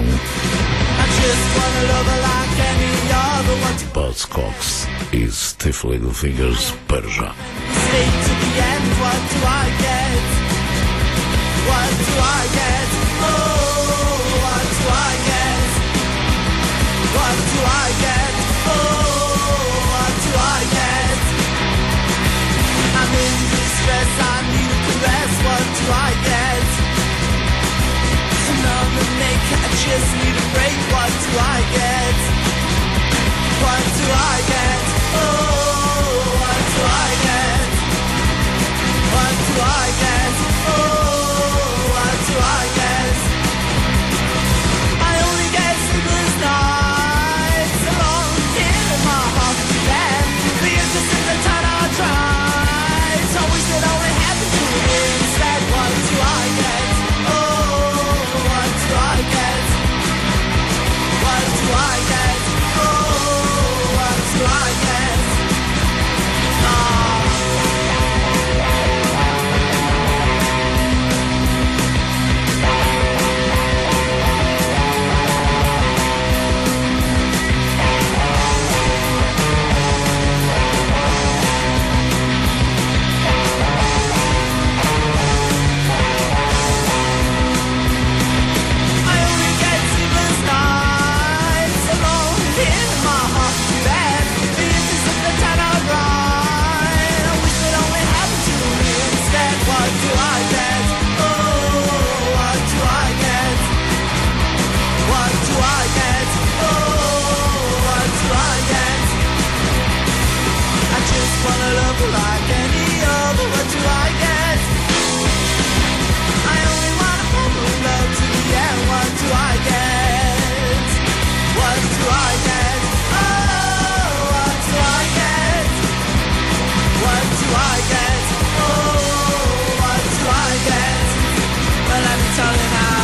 Buzzcocks e Stiff Little Fingers para já. I just need a break. What do I get? What do I get? Oh, what do I get? What do I get? Oh, what do I get? I only get sleepless nights alone here in my hockey bed. The interest in the town I tried. I wish it only happened to me instead. What do I get? Like any other, what do I get? I only want a proper love to the end. What do I get? What do I get? Oh, what do I get? What do I get? Oh, what do I get? Well, let me tell you now.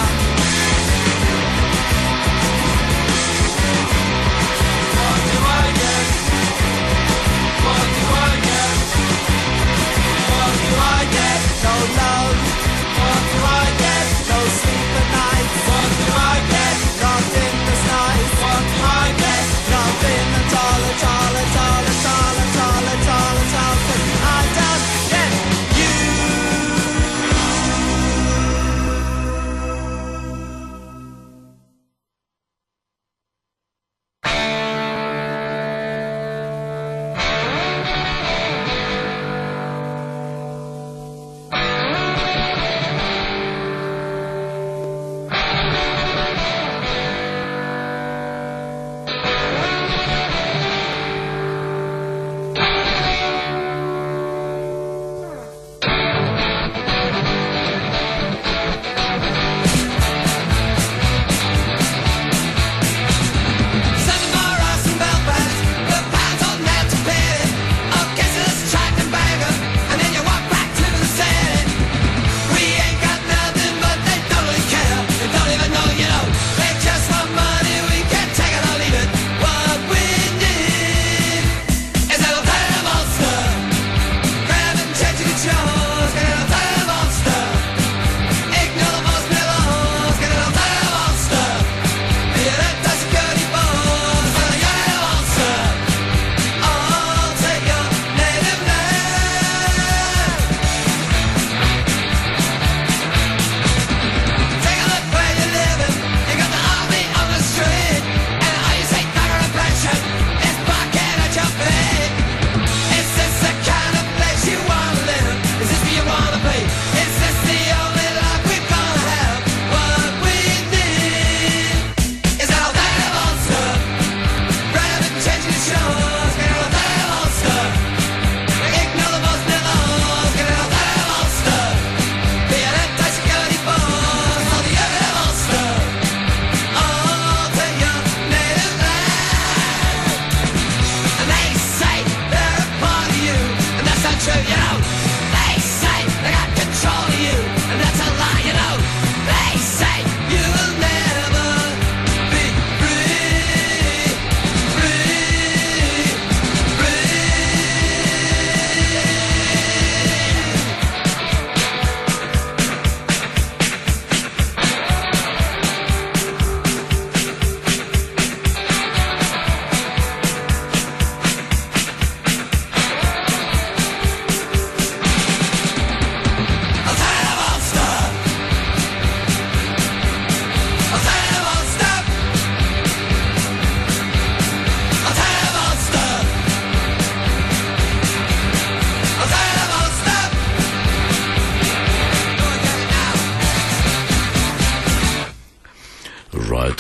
What do I get? What do I get? What do I get? No love. What do I get? No sleep at night. What do I get? Nothing that's nice. What do I get? Nothing at all, at all, at all, at all, at all, at all, at all. 'Cause I don't get you.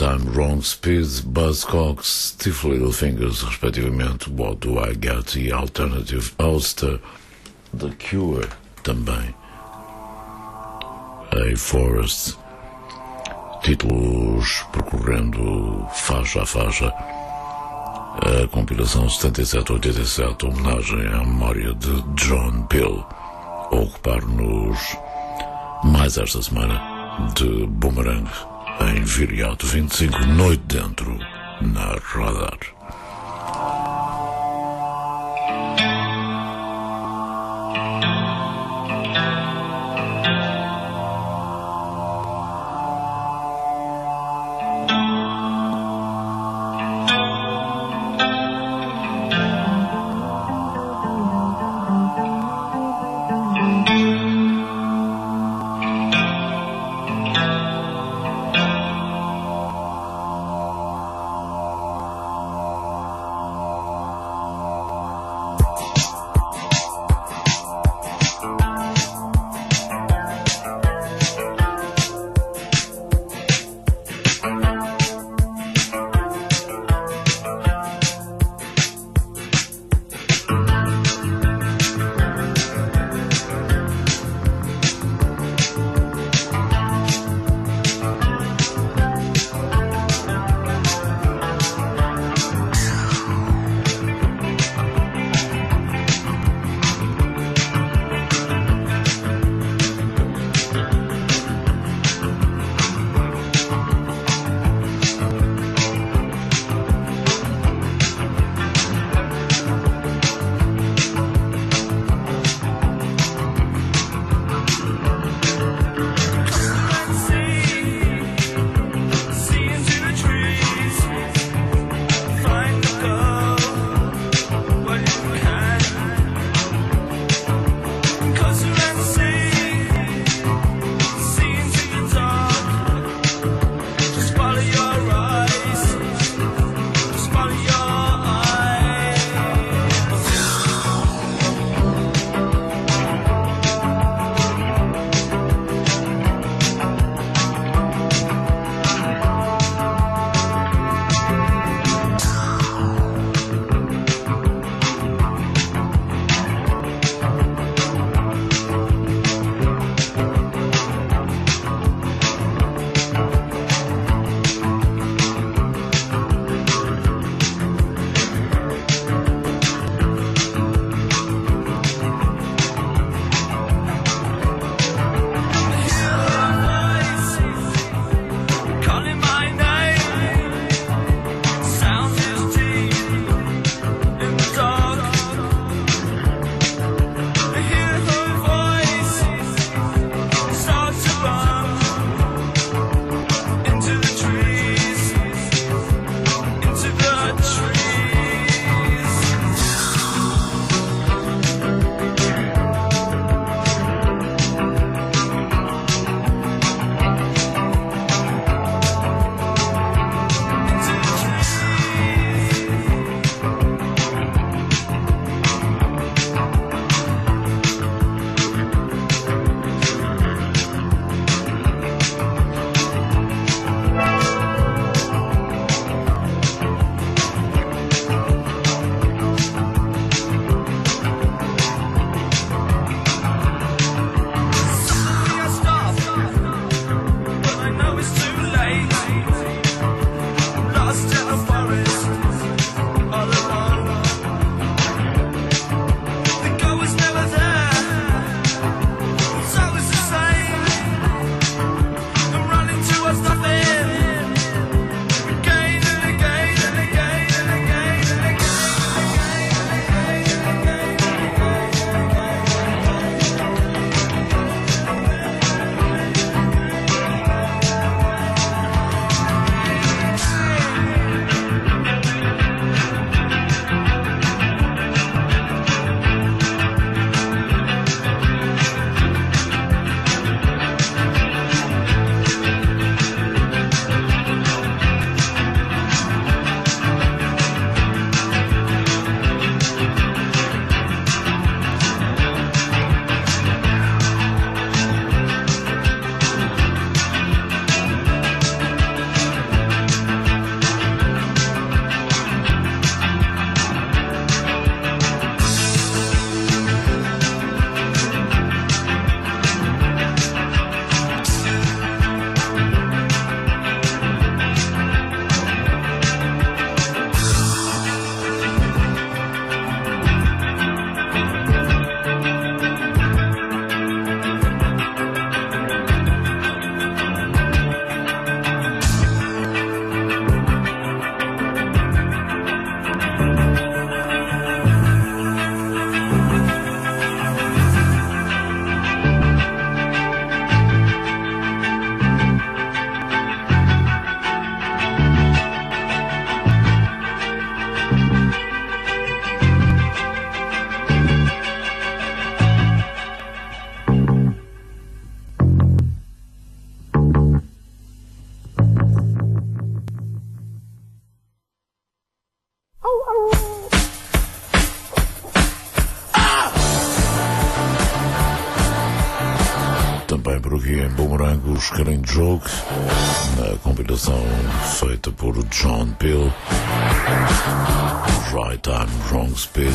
Time, Wrong Speed, Buzzcocks, Stiff Little Fingers, respectivamente, What Do I Get e Alternative Ulster, The Cure também, A Forest, títulos percorrendo faixa a faixa a compilação 77-87, homenagem à memória de John Peel, a ocupar-nos mais esta semana de Boomerang em Viriato 25, noite dentro na Radar. Também por aqui em Boomerang, os Killing Joke, na compilação feita por John Peel, Right Time, Wrong Speed.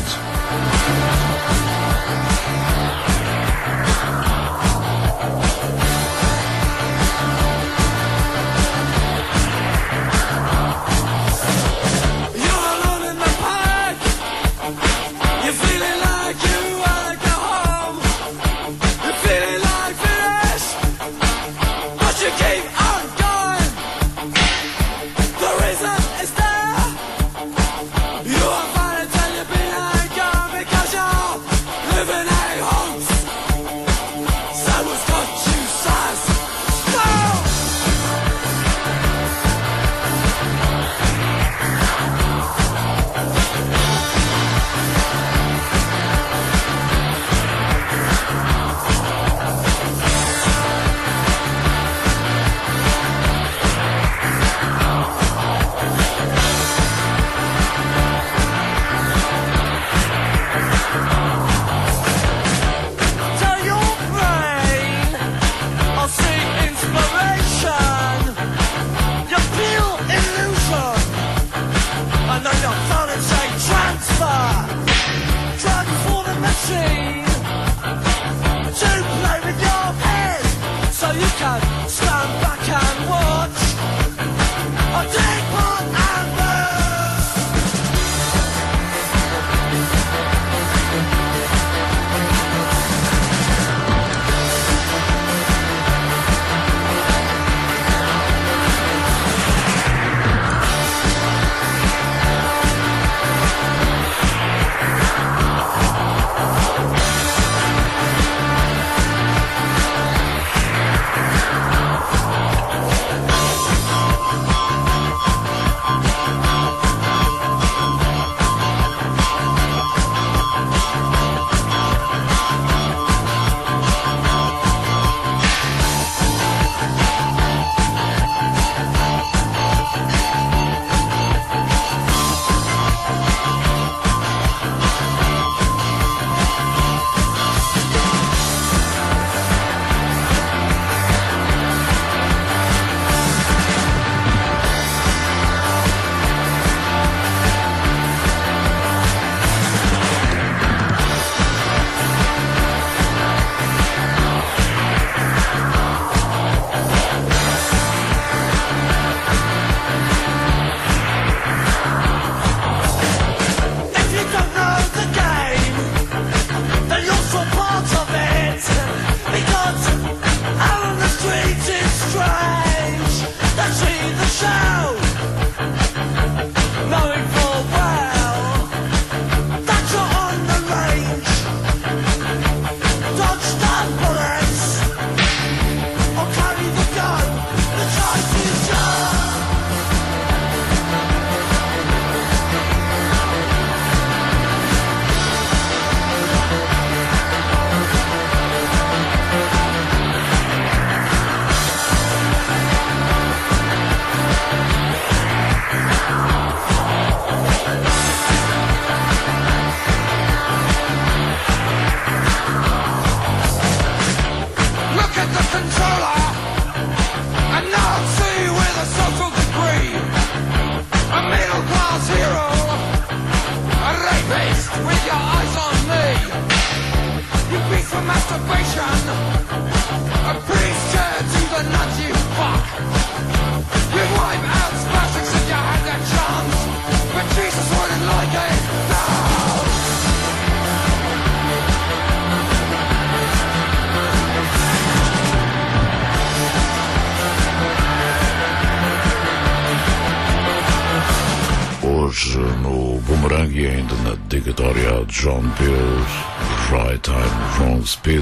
Hoje no Boomerang e ainda na dedicatória a John Peel, Right Time, Wrong Speed,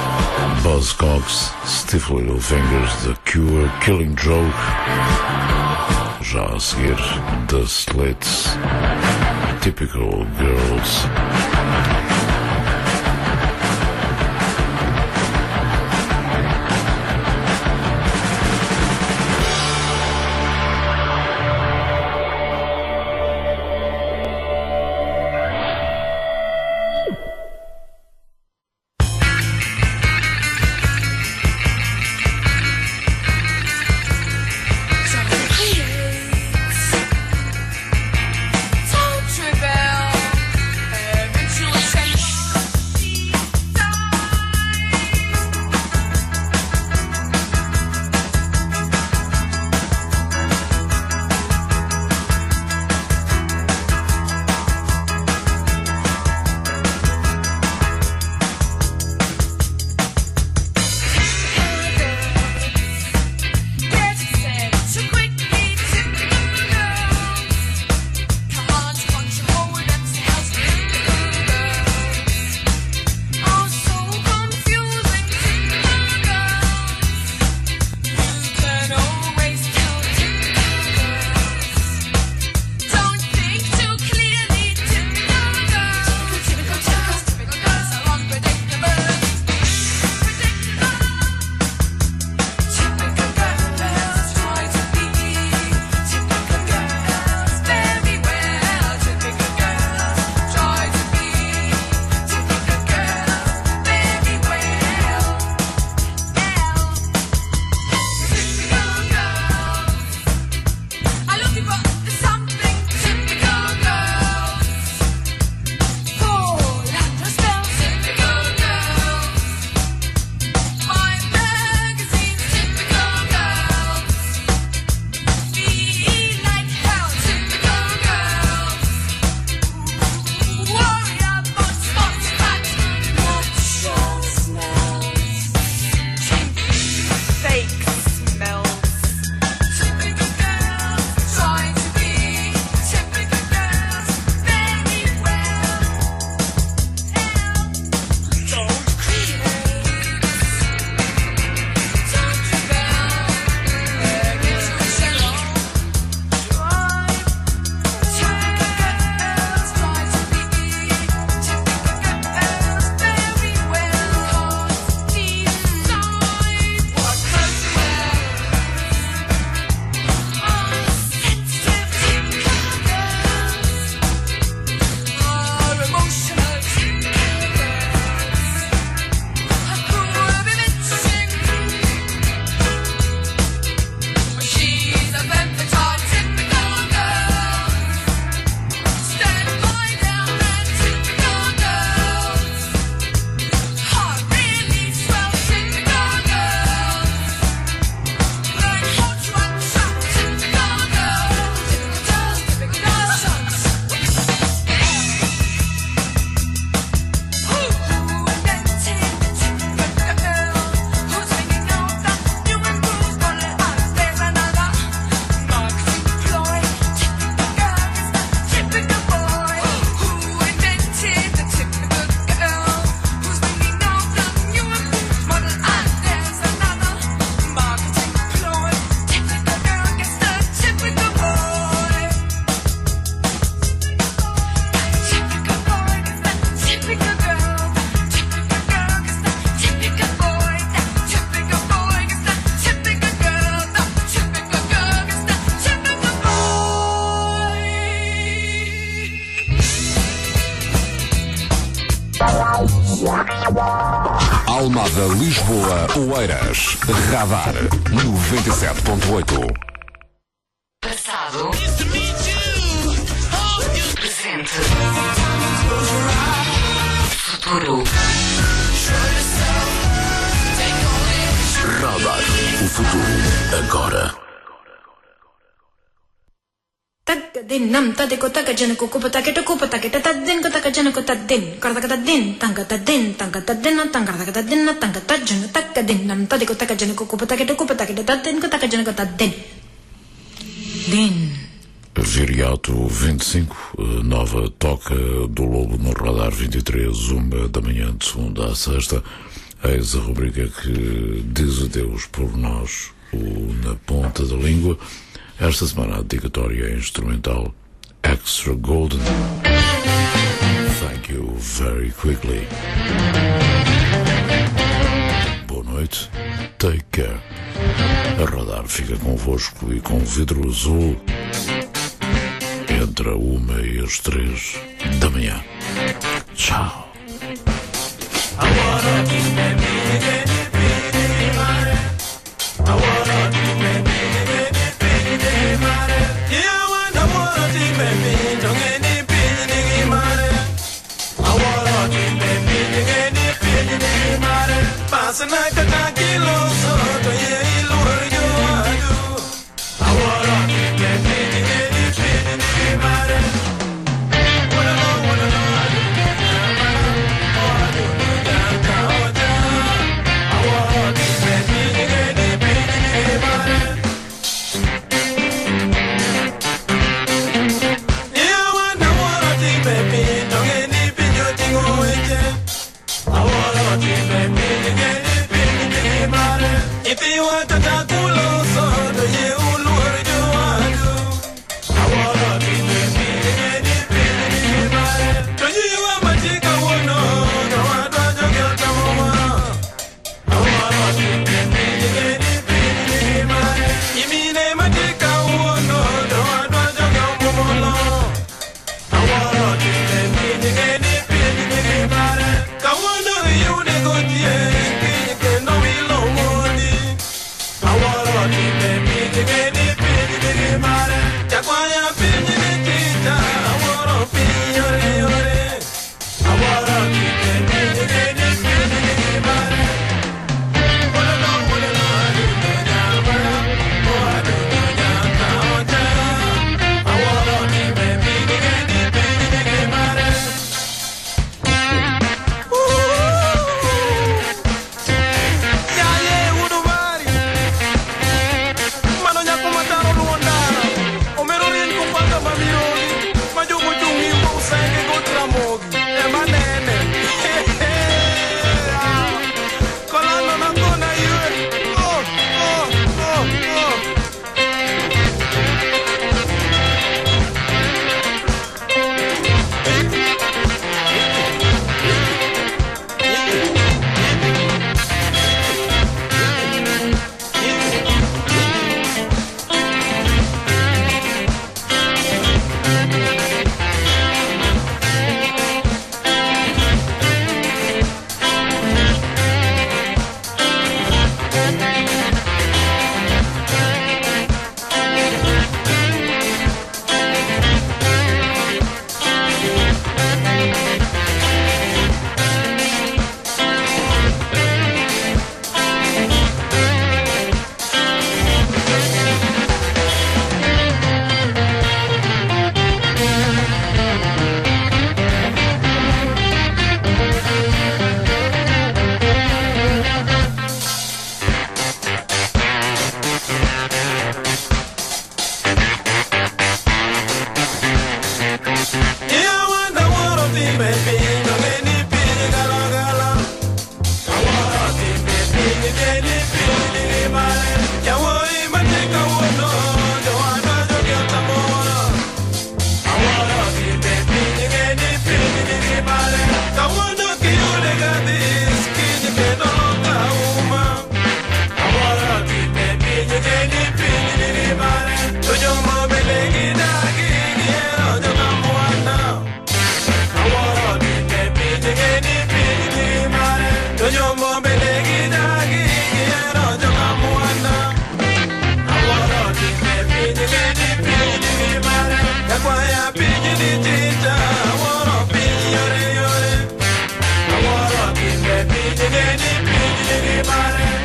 Buzzcocks, Stiff Little Fingers, The Cure, Killing Joke. Já a seguir, The Slits, Typical Girls. Almada, Lisboa, Oeiras. Radar 97.8. Passado. Presente. Futuro. Radar. O futuro agora. Nam tadeko takajana kukupa taketo kupa taketa tadin kotakajana kotadin kartakatadin tangatadin tangatadin tangarakatadin tangatajana takadin nam tadeko takajana kukupa taketo kupa taketa tadin kotakajana kotadin din. Viriato 25, nova toca do Lobo no Radar 23, 1 de segunda a sexta. Eis a rubrica que diz adeus por nós, o Na Ponta da Língua. Esta semana a dedicatória é instrumental Extra Golden. Thank you very quickly. Boa noite, take care. A Radar fica convosco e com vidro azul entre a 1 e as 3 da manhã. Tchau. If you want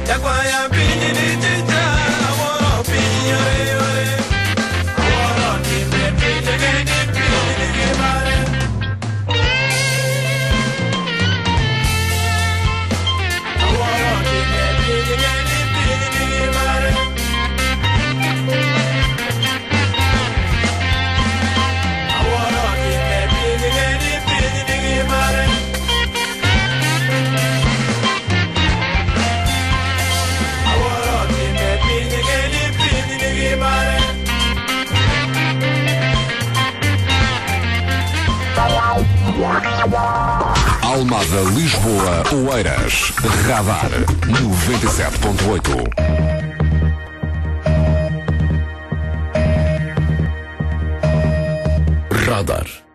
Almada, Lisboa, Oeiras, Radar 97.8. Radar